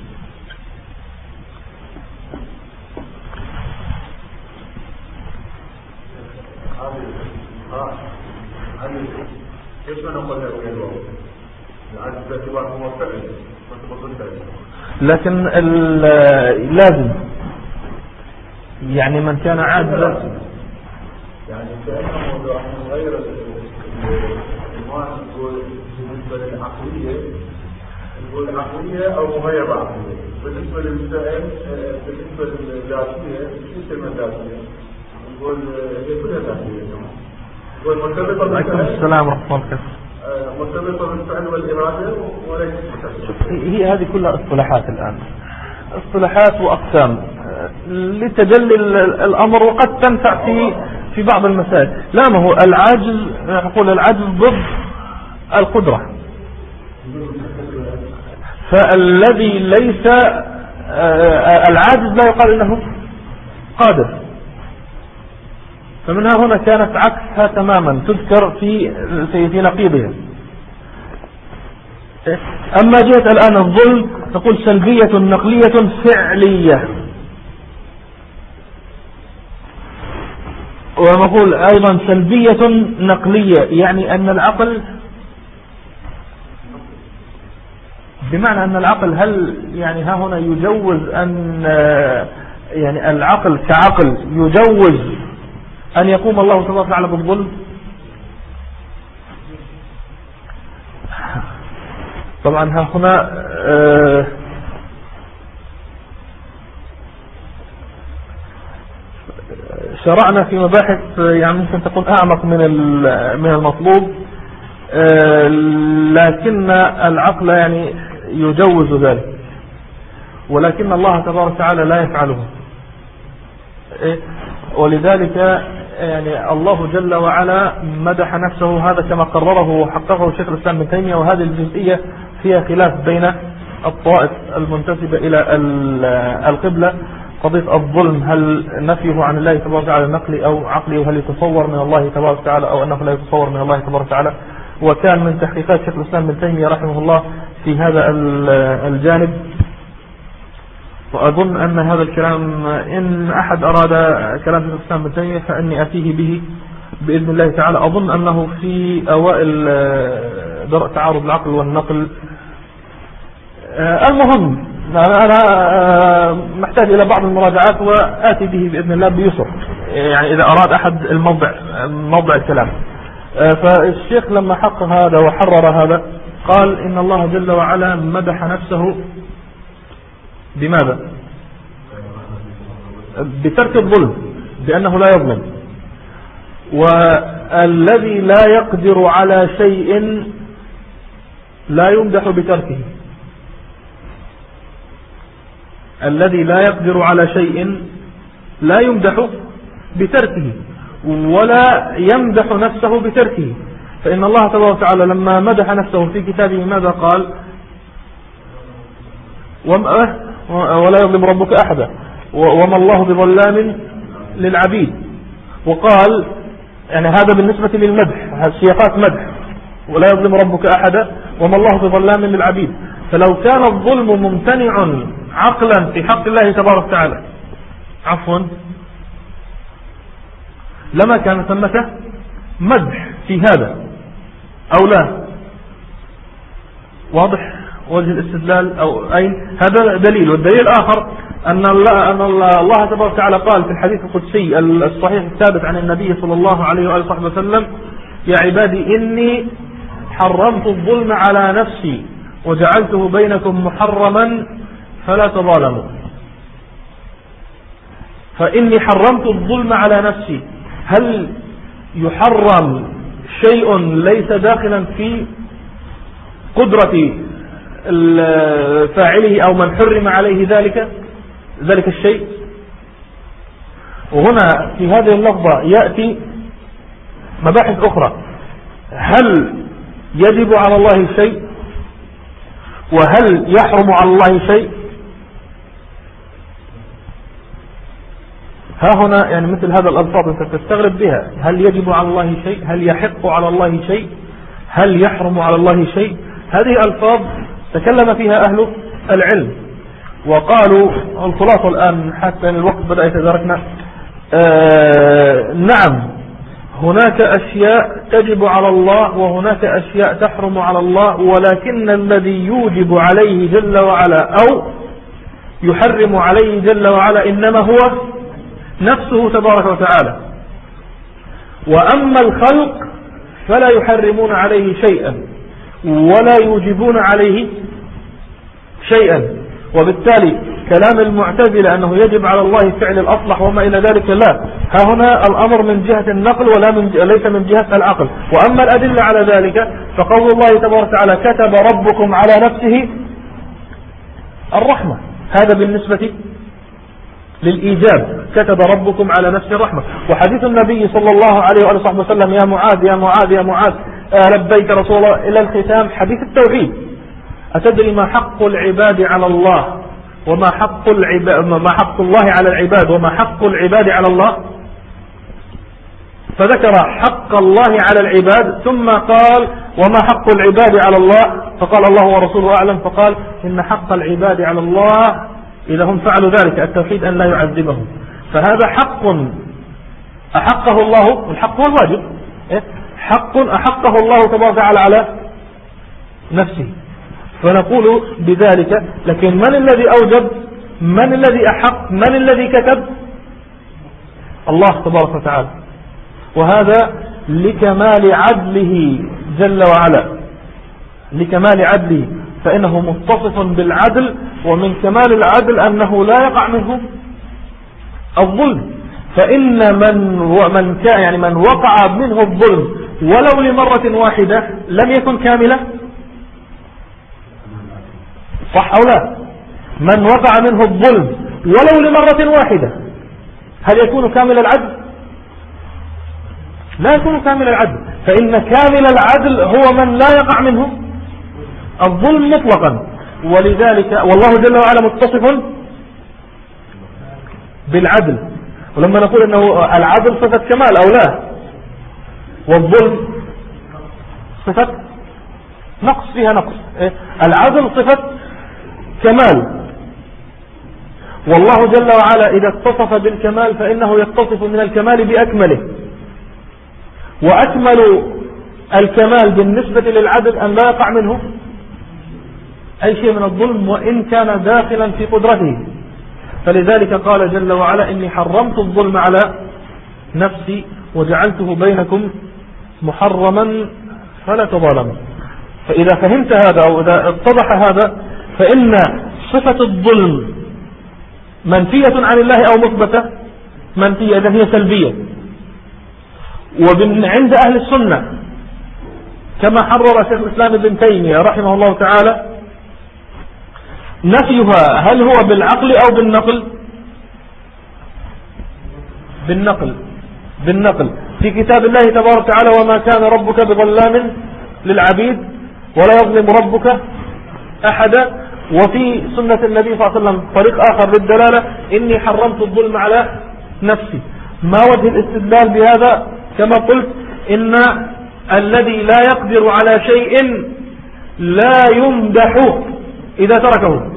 لكن لازم يعني من كان عاجزا يعني كأنه موضوع غير الإيمان نقول بالنسبة للعقلية نقول عقلية أو مغيرة عقلية، بالنسبة للمسائل بالنسبة للذاتية مش كلمة ذاتية نقول هي كلها ذاتية، نقول مرتبطة بالفعل. السلام ورحمة الله مرتبطة بالفعل والإرادة وليس هي هذه كلها اصطلاحات الآن، اصطلاحات وأقسام لتجلي الأمر، وقد تنفع في في بعض المسائل. لا، ما هو العاجز نقول العاجز ضد القدرة، فالذي ليس العاجز لا يقال إنه قادر، فمنها هنا كانت عكسها تماما تذكر في في, في نقيضها. أما جهة الآن الظلم تقول سلبية نقلية فعلية، ونقول أيضا سلبية نقلية يعني أن العقل، بمعنى أن العقل هل يعني ها هنا يجوز أن يعني العقل كعقل يجوز أن يقوم الله تبارك وتعالى بالظلم؟ طبعا ها هنا آه شرعنا في مباحث يعني ممكن تكون أعمق من من المطلوب، آه لكن العقل يعني يجوز ذلك. ولكن الله تبارك وتعالى لا يفعله. ولذلك يعني الله جل وعلا مدح نفسه، هذا كما قرره وحققه شيخ الإسلام ابن تيمية. وهذه الجزئية فيها خلاف بين الطوائف المنتسبة إلى القبلة، قضية الظلم هل نفيه عن الله تبارك وتعالى نقلي أو عقلي، وهل يتصور من الله تبارك وتعالى أو أنه لا يتصور من الله تبارك وتعالى. وكان من تحقيقات شيخ الإسلام ابن تيمية رحمه الله في هذا الجانب. وأظن أن هذا الكلام إن أحد أراد كلام شيخ الإسلام ابن تيمية فإني أتيه به بإذن الله تعالى. أظن أنه في أوائل درء تعارض العقل والنقل. المهم أنا محتاج إلى بعض المراجعات وآتي به بإذن الله بيسر، يعني إذا أراد أحد الموضع موضع الكلام. فالشيخ لما حق هذا وحرر هذا قال إن الله جل وعلا مدح نفسه بماذا؟ بترك الظلم، بأنه لا يظلم. والذي لا يقدر على شيء لا يمدح بتركه. الذي لا يقدر على شيء لا يمدح بتركه ولا يمدح نفسه بتركه. فإن الله تبارك وتعالى لما مدح نفسه في كتابه ماذا قال؟ ولا يظلم ربك أحدا وما الله بظلام للعبيد. وقال يعني هذا بالنسبة للمدح، هذه سياقات مدح، ولا يظلم ربك أحدا وما الله بظلام للعبيد. فلو كان الظلم ممتنع عقلا في حق الله تبارك وتعالى عفوا لما كان ثمة مدح في هذا أو لا. واضح وجه الاستدلال أو أين هذا دليل. والدليل الآخر أن الله, أن الله تبارك وتعالى قال في الحديث القدسي الصحيح الثابت عن النبي صلى الله عليه وآله وصحبه وسلم: يا عبادي إني حرمت الظلم على نفسي وجعلته بينكم محرما فلا تظالموا. فإني حرمت الظلم على نفسي، هل يحرم شيء ليس داخلا في قدرة فاعله أو من حرم عليه ذلك ذلك الشيء؟ وهنا في هذه اللفظة يأتي مباحث أخرى. هل يجب على الله شيء؟ وهل يحرم على الله شيء؟ ها هنا يعني مثل هذا الألفاظ أنت تستغرب بها. هل يجب على الله شيء؟ هل يحق على الله شيء؟ هل يحرم على الله شيء؟ هذه ألفاظ تكلم فيها أهل العلم وقالوا الخلاصة الآن حتى الوقت بدأ يتداركنا. آه نعم، هناك أشياء تجب على الله وهناك أشياء تحرم على الله، ولكن الذي يوجب عليه جل وعلا أو يحرم عليه جل وعلا إنما هو نفسه تبارك وتعالى. وأما الخلق فلا يحرمون عليه شيئا ولا يوجبون عليه شيئا. وبالتالي كلام المعتزلة أنه يجب على الله فعل الأصلح وما إلى ذلك لا، ها هنا الأمر من جهة النقل ولا من ليس من جهة العقل. وأما الأدلة على ذلك فقول الله تبارك وتعالى: كتب ربكم على نفسه الرحمة، هذا بالنسبة للإيجاب، كتب ربكم على نفسه الرحمة. وحديث النبي صلى الله عليه وآله وصحبه وسلم: يا معاذ يا معاذ يا معاذ آه لبيك رسول الله، إلى الختام حديث التوحيد. أتدري ما حق العباد على الله وما حق العباد ما حق الله على العباد وما حق العباد على الله؟ فذكر حق الله على العباد ثم قال: وما حق العباد على الله؟ فقال: الله ورسوله أعلم. فقال: إن حق العباد على الله إذا هم فعلوا ذلك التوحيد أن لا يعذبهم. فهذا حق أحقه الله، والحق هو الواجب، حق أحقه الله تبارك وتعالى على نفسه. فنقول بذلك. لكن من الذي أوجب؟ من الذي أحق؟ من الذي كتب؟ الله تبارك وتعالى. وهذا لكمال عدله جل وعلا، لكمال عدله، فإنه متصف بالعدل، ومن كمال العدل أنه لا يقع منه الظلم. فإن من ومن كان يعني من وقع منه الظلم ولو لمرة واحدة لم يكن كاملا، صح أو لا؟ من وقع منه الظلم ولو لمرة واحدة هل يكون كامل العدل؟ لا يكون كامل العدل، فإن كامل العدل هو من لا يقع منه الظلم مطلقا. ولذلك والله جل وعلا متصف بالعدل، ولما نقول أنه العدل صفة كمال أو لا، والظلم صفة نقص، فيها نقص. العدل صفة كمال، والله جل وعلا إذا اتصف بالكمال فإنه يتصف من الكمال بأكمله، وأكمل الكمال بالنسبة للعدل أن لا يقع منه أي شيء من الظلم وإن كان داخلا في قدرته. فلذلك قال جل وعلا إني حرمت الظلم على نفسي وجعلته بينكم محرما فلا تظالموا. فإذا فهمت هذا أو إذا اتضح هذا فإن صفة الظلم منفية عن الله أو مثبتة؟ منفية، إذن هي سلبية. وعند أهل السنة كما حرر شيخ الإسلام ابن تيمية رحمه الله تعالى نفيها هل هو بالعقل أو بالنقل؟ بالنقل بالنقل في كتاب الله تبارك وتعالى وما كان ربك بظلام للعبيد ولا يظلم ربك أحدا. وفي سنة النبي صلى الله عليه وسلم طريق آخر للدلالة إني حرمت الظلم على نفسي. ما وجه الاستدلال بهذا؟ كما قلت إن الذي لا يقدر على شيء لا يمدح إذا تركه،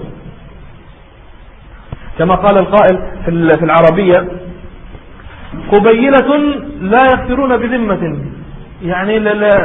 كما قال القائل في العربية قبيلة لا يغفرون بذمة، يعني لا لا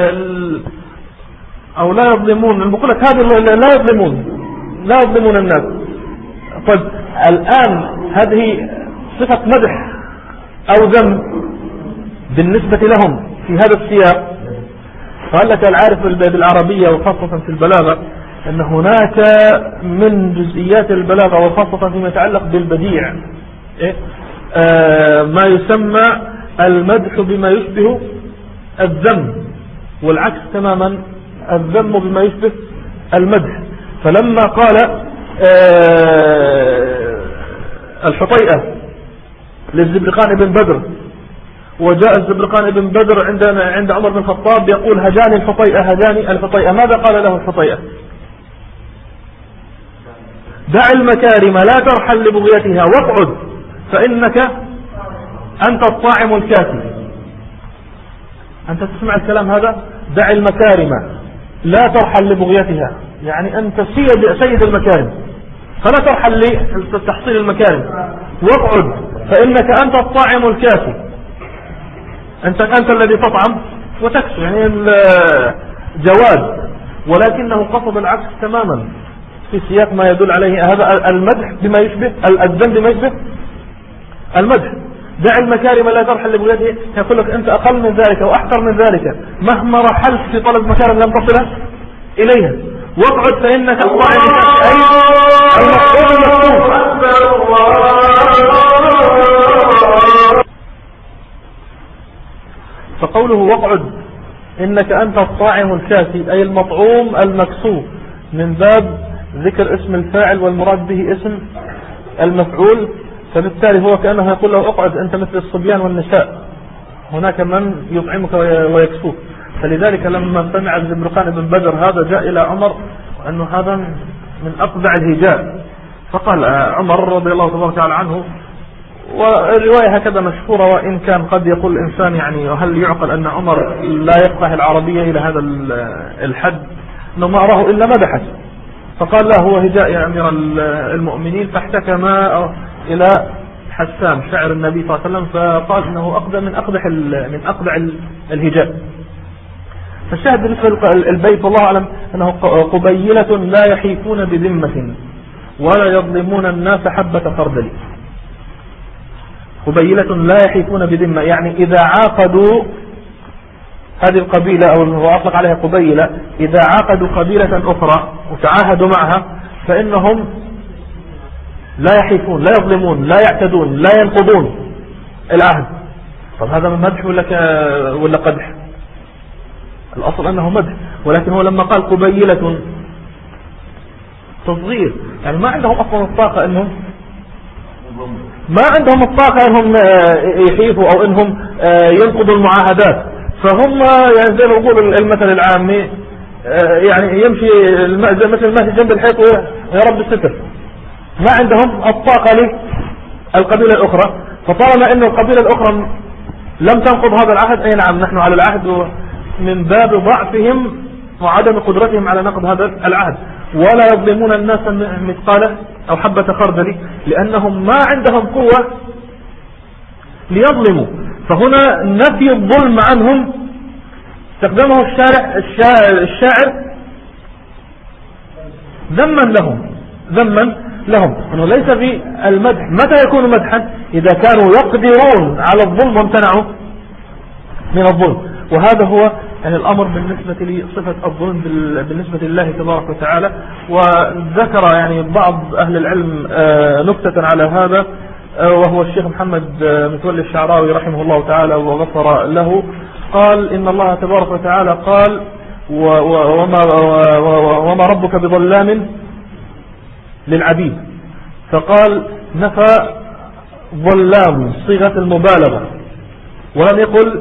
أو لا يظلمون، بقول لك هذه لا يظلمون لا يظلمون الناس. طيب الآن هذه صفة مدح أو ذم بالنسبة لهم في هذا السياق. قال لك العارف بالعربية وخاصة في البلاغة أن هناك من جزئيات البلاغة وخاصة فيما يتعلق بالبديع إيه؟ آه ما يسمى المدح بما يشبه الذم، والعكس تماما الذم بما يشبه المدح. فلما قال آه الحطيئة للزبرقان بن بدر، وجاء الزبرقان بن بدر عند عند عمر بن الخطاب يقول هجاني الحطيئة هجاني الحطيئة، ماذا قال له الحطيئة؟ دع المكارم لا ترحل لبغيتها واقعد فإنك أنت الطاعم الكافي. أنت تسمع الكلام هذا؟ دع المكارم لا ترحل لبغيتها، يعني أنت سيد, سيد المكارم فلا ترحل لتحصيل المكارم، واقعد فإنك أنت الطاعم الكافي، أنت, أنت الذي تطعم وتكسو، يعني الجواد. ولكنه قصد العكس تماما في سياق ما يدل عليه هذا المدح بما يشبه الذم بما يشبه المدح. دع المكارم لا ترحل لبغيته، يقول لك أنت أقل من ذلك وأحقر من ذلك مهما رحلت في طلب مكارم لم تصل إليها، واقعد فإنك الطاعم الكافي أي المطلوب المطلوب. فقوله واقعد إنك أنت الطاعم الكافي أي المطعوم المكسو، من باب ذكر اسم الفاعل والمراد به اسم المفعول، فبالتالي هو كأنه يقول له اقعد أنت مثل الصبيان والنساء، هناك من يطعمك ويكسوك. فلذلك لما سمع الزبرقان بن بدر هذا جاء إلى عمر أنه هذا من أقبع الهجاء، فقال عمر رضي الله تبارك وتعالى عنه، والرواية هكذا مشهورة وإن كان قد يقول الإنسان يعني هل يعقل أن عمر لا يفقه العربية إلى هذا الحد أنه ما أراه إلا مدحت، فقال له هو هجاء يا أمير المؤمنين، فاحتكم إلى حسان شعر النبي صلى الله عليه وسلم فقال إنه أقدم من أقدح من أقدح الهجاء. فالشاهد بالنسبة للبيت والله أعلم أنه قبيلة لا يحيفون بذمة ولا يظلمون الناس حبة خردل. قبيلة لا يحيفون بذمة يعني إذا عاقدوا هذه القبيلة أو هو أطلق عليها قبيلة، إذا عاقدوا قبيلة أخرى وتعاهدوا معها فإنهم لا يحيفون لا يظلمون لا يعتدون لا ينقضون العهد. طب هذا من مدح ولا ولا قدح؟ الأصل أنه مدح، ولكن هو لما قال قبيلة تصغير، يعني ما عندهم أصلا الطاقة إنهم ما عندهم الطاقة إنهم يحيفوا أو إنهم ينقضوا المعاهدات. فهم يعني زي ما يقول المثل العامي يعني يمشي مثل الماشي جنب الحيط يا رب الستر. ما عندهم الطاقة للقبيلة الأخرى. فطالما إن القبيلة الأخرى لم تنقض هذا العهد، أي نعم نحن على العهد، من باب ضعفهم وعدم قدرتهم على نقض هذا العهد. ولا يظلمون الناس مثقال أو حبة خردل، لأنهم ما عندهم قوة ليظلموا. فهنا نفي الظلم عنهم استخدمه الشارع الشاعر ذما لهم ذما لهم انه ليس في المدح. متى يكون مدحا؟ اذا كانوا يقدرون على الظلم وامتنعوا من الظلم. وهذا هو يعني الامر بالنسبة لصفة الظلم بالنسبة لله تبارك وتعالى. وذكر يعني بعض اهل العلم نكتة على هذا، وهو الشيخ محمد متولي الشعراوي رحمه الله تعالى وغفر له. قال إن الله تبارك وتعالى قال وما, وما ربك بظلام للعبيد، فقال نفى ظلام صيغة المبالغة ولم يقل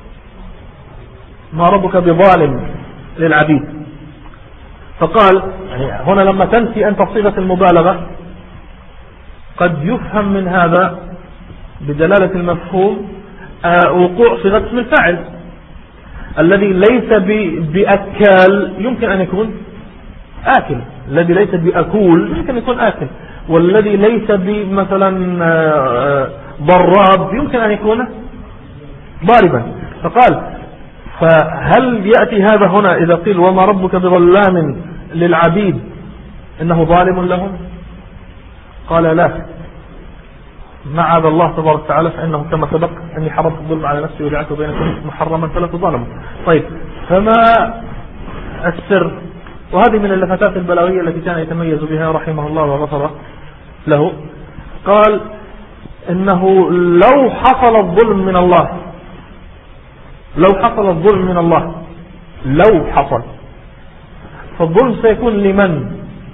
ما ربك بظالم للعبيد. فقال يعني هنا لما تنفي أنت صيغة المبالغة قد يفهم من هذا بدلالة المفهوم وقوع صيغة اسم الفاعل. الذي ليس بأكال يمكن أن يكون آكل، الذي ليس بأكول يمكن أن يكون آكل، والذي ليس بمثلا ضراب يمكن أن يكون ضاربا. فقال فهل يأتي هذا هنا إذا قيل وما ربك بظلام للعبيد إنه ظالم لهم؟ قال لا، معاذ الله تبارك وتعالى، فإنه كما سبق أني حرمت الظلم على نفسي وجعلته بينكم محرما فلا تظلموا. طيب فما السر؟ وهذه من اللفتات البلاغية التي كان يتميز بها رحمه الله وغفر له. قال إنه لو حصل الظلم من الله لو حصل الظلم من الله لو حصل فالظلم سيكون لمن؟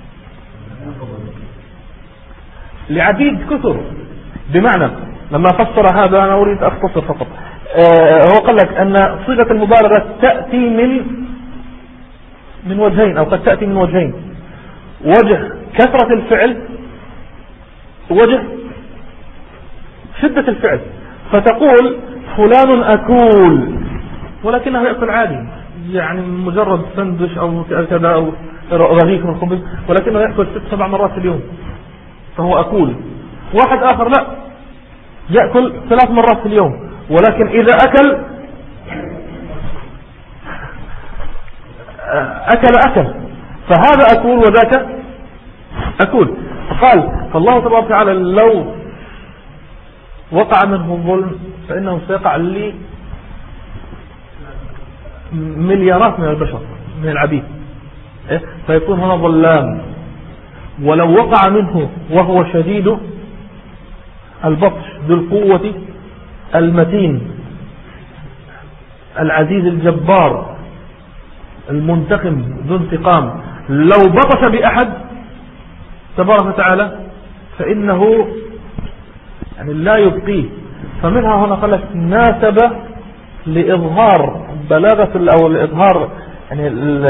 لعبيد كثر. بمعنى لما فسر هذا أنا أريد أختصر فقط. آه هو قال لك أن صيغة المبالغة تأتي من من وجهين، أو قد تأتي من وجهين: وجه كثرة الفعل، وجه شدة الفعل. فتقول فلان أكول ولكنه يأكل عادي، يعني مجرد سندوش أو كذا أو رغيف من خبز، ولكنه يأكل ست سبع مرات في اليوم فهو أكول. واحد آخر لا، يأكل ثلاث مرات في اليوم، ولكن إذا أكل أكل أكل فهذا أكول وذاك أكول. فقال فالله تبارك وتعالى لو وقع منه الظلم فإنه سيقع لي مليارات من البشر من العبيد، فيكون هنا ظلام. ولو وقع منه وهو شديد البطش ذو القوة المتين العزيز الجبار المنتقم ذو انتقام، لو بطش بأحد تبارك وتعالى فإنه يعني لا يبقيه. فمنها هنا قالت ناسب لإظهار بلاغة أو لإظهار يعني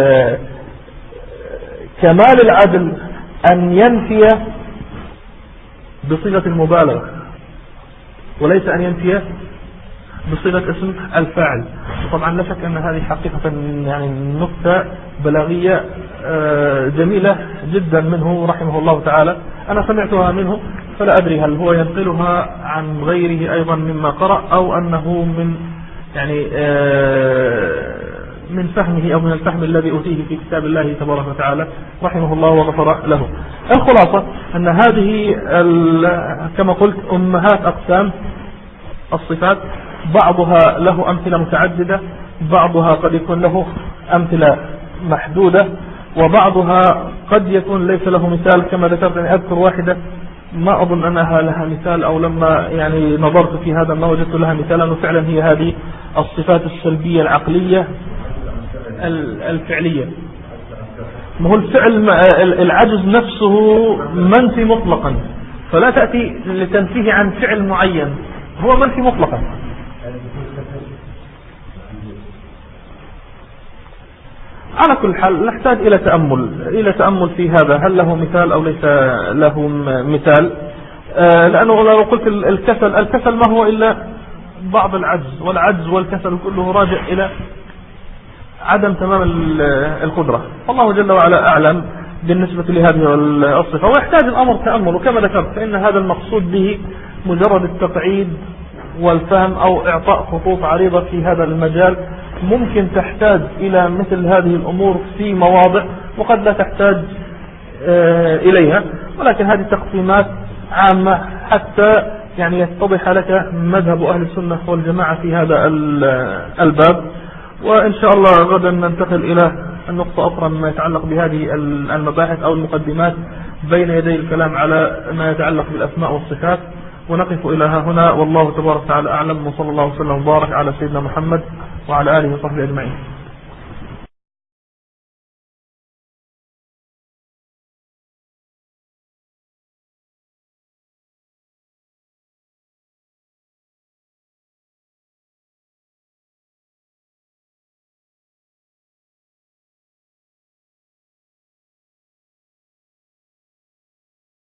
كمال العدل أن ينفي بصيغة المبالغة وليس أن ينفي بصيغة اسم الفاعل. طبعا لا شك أن هذه حقيقة يعني نكتة بلاغية جميلة جدا منه رحمه الله تعالى. أنا سمعتها منه فلا أدري هل هو ينقلها عن غيره أيضا مما قرأ أو أنه من يعني من فهمه أو من الفهم الذي أوتيه في كتاب الله تبارك وتعالى رحمه الله وغفر له. الخلاصة أن هذه كما قلت أمهات أقسام الصفات، بعضها له أمثلة متعددة، بعضها قد يكون له أمثلة محدودة، وبعضها قد يكون ليس له مثال. كما ذكرت أن أذكر واحدة ما أظن أنها لها مثال، أو لما يعني نظرت في هذا ما وجدت لها مثال، أنه فعلا هي هذه الصفات السلبية العقلية الفعلية. ما هو الفعل العجز نفسه منفي مطلقا، فلا تأتي لتنفيه عن فعل معين، هو منفي مطلقا. على كل حال نحتاج إلى تأمل إلى تأمل في هذا، هل له مثال أو ليس له مثال. آه لأنه لو قلت الكسل الكسل ما هو إلا بعض العجز، والعجز والكسل كله راجع إلى عدم تمام القدرة. الله جل وعلا أعلم بالنسبة لهذه الصفة، ويحتاج الأمر تأمل. وكما ذكرت فإن هذا المقصود به مجرد التقعيد والفهم أو إعطاء خطوط عريضة في هذا المجال، ممكن تحتاج إلى مثل هذه الأمور في مواضع وقد لا تحتاج إليها، ولكن هذه تقسيمات عامة حتى يعني يتضح لك مذهب أهل السنة والجماعة في هذا الباب. وإن شاء الله غدا ننتقل إلى النقطة أخرى مما يتعلق بهذه المباحث أو المقدمات بين يدي الكلام على ما يتعلق بالأسماء والصفات. ونقف إلى ها هنا، والله تبارك وتعالى أعلم، وصلى الله وسلم وبارك على سيدنا محمد وعلى آله وصحبه أجمعين.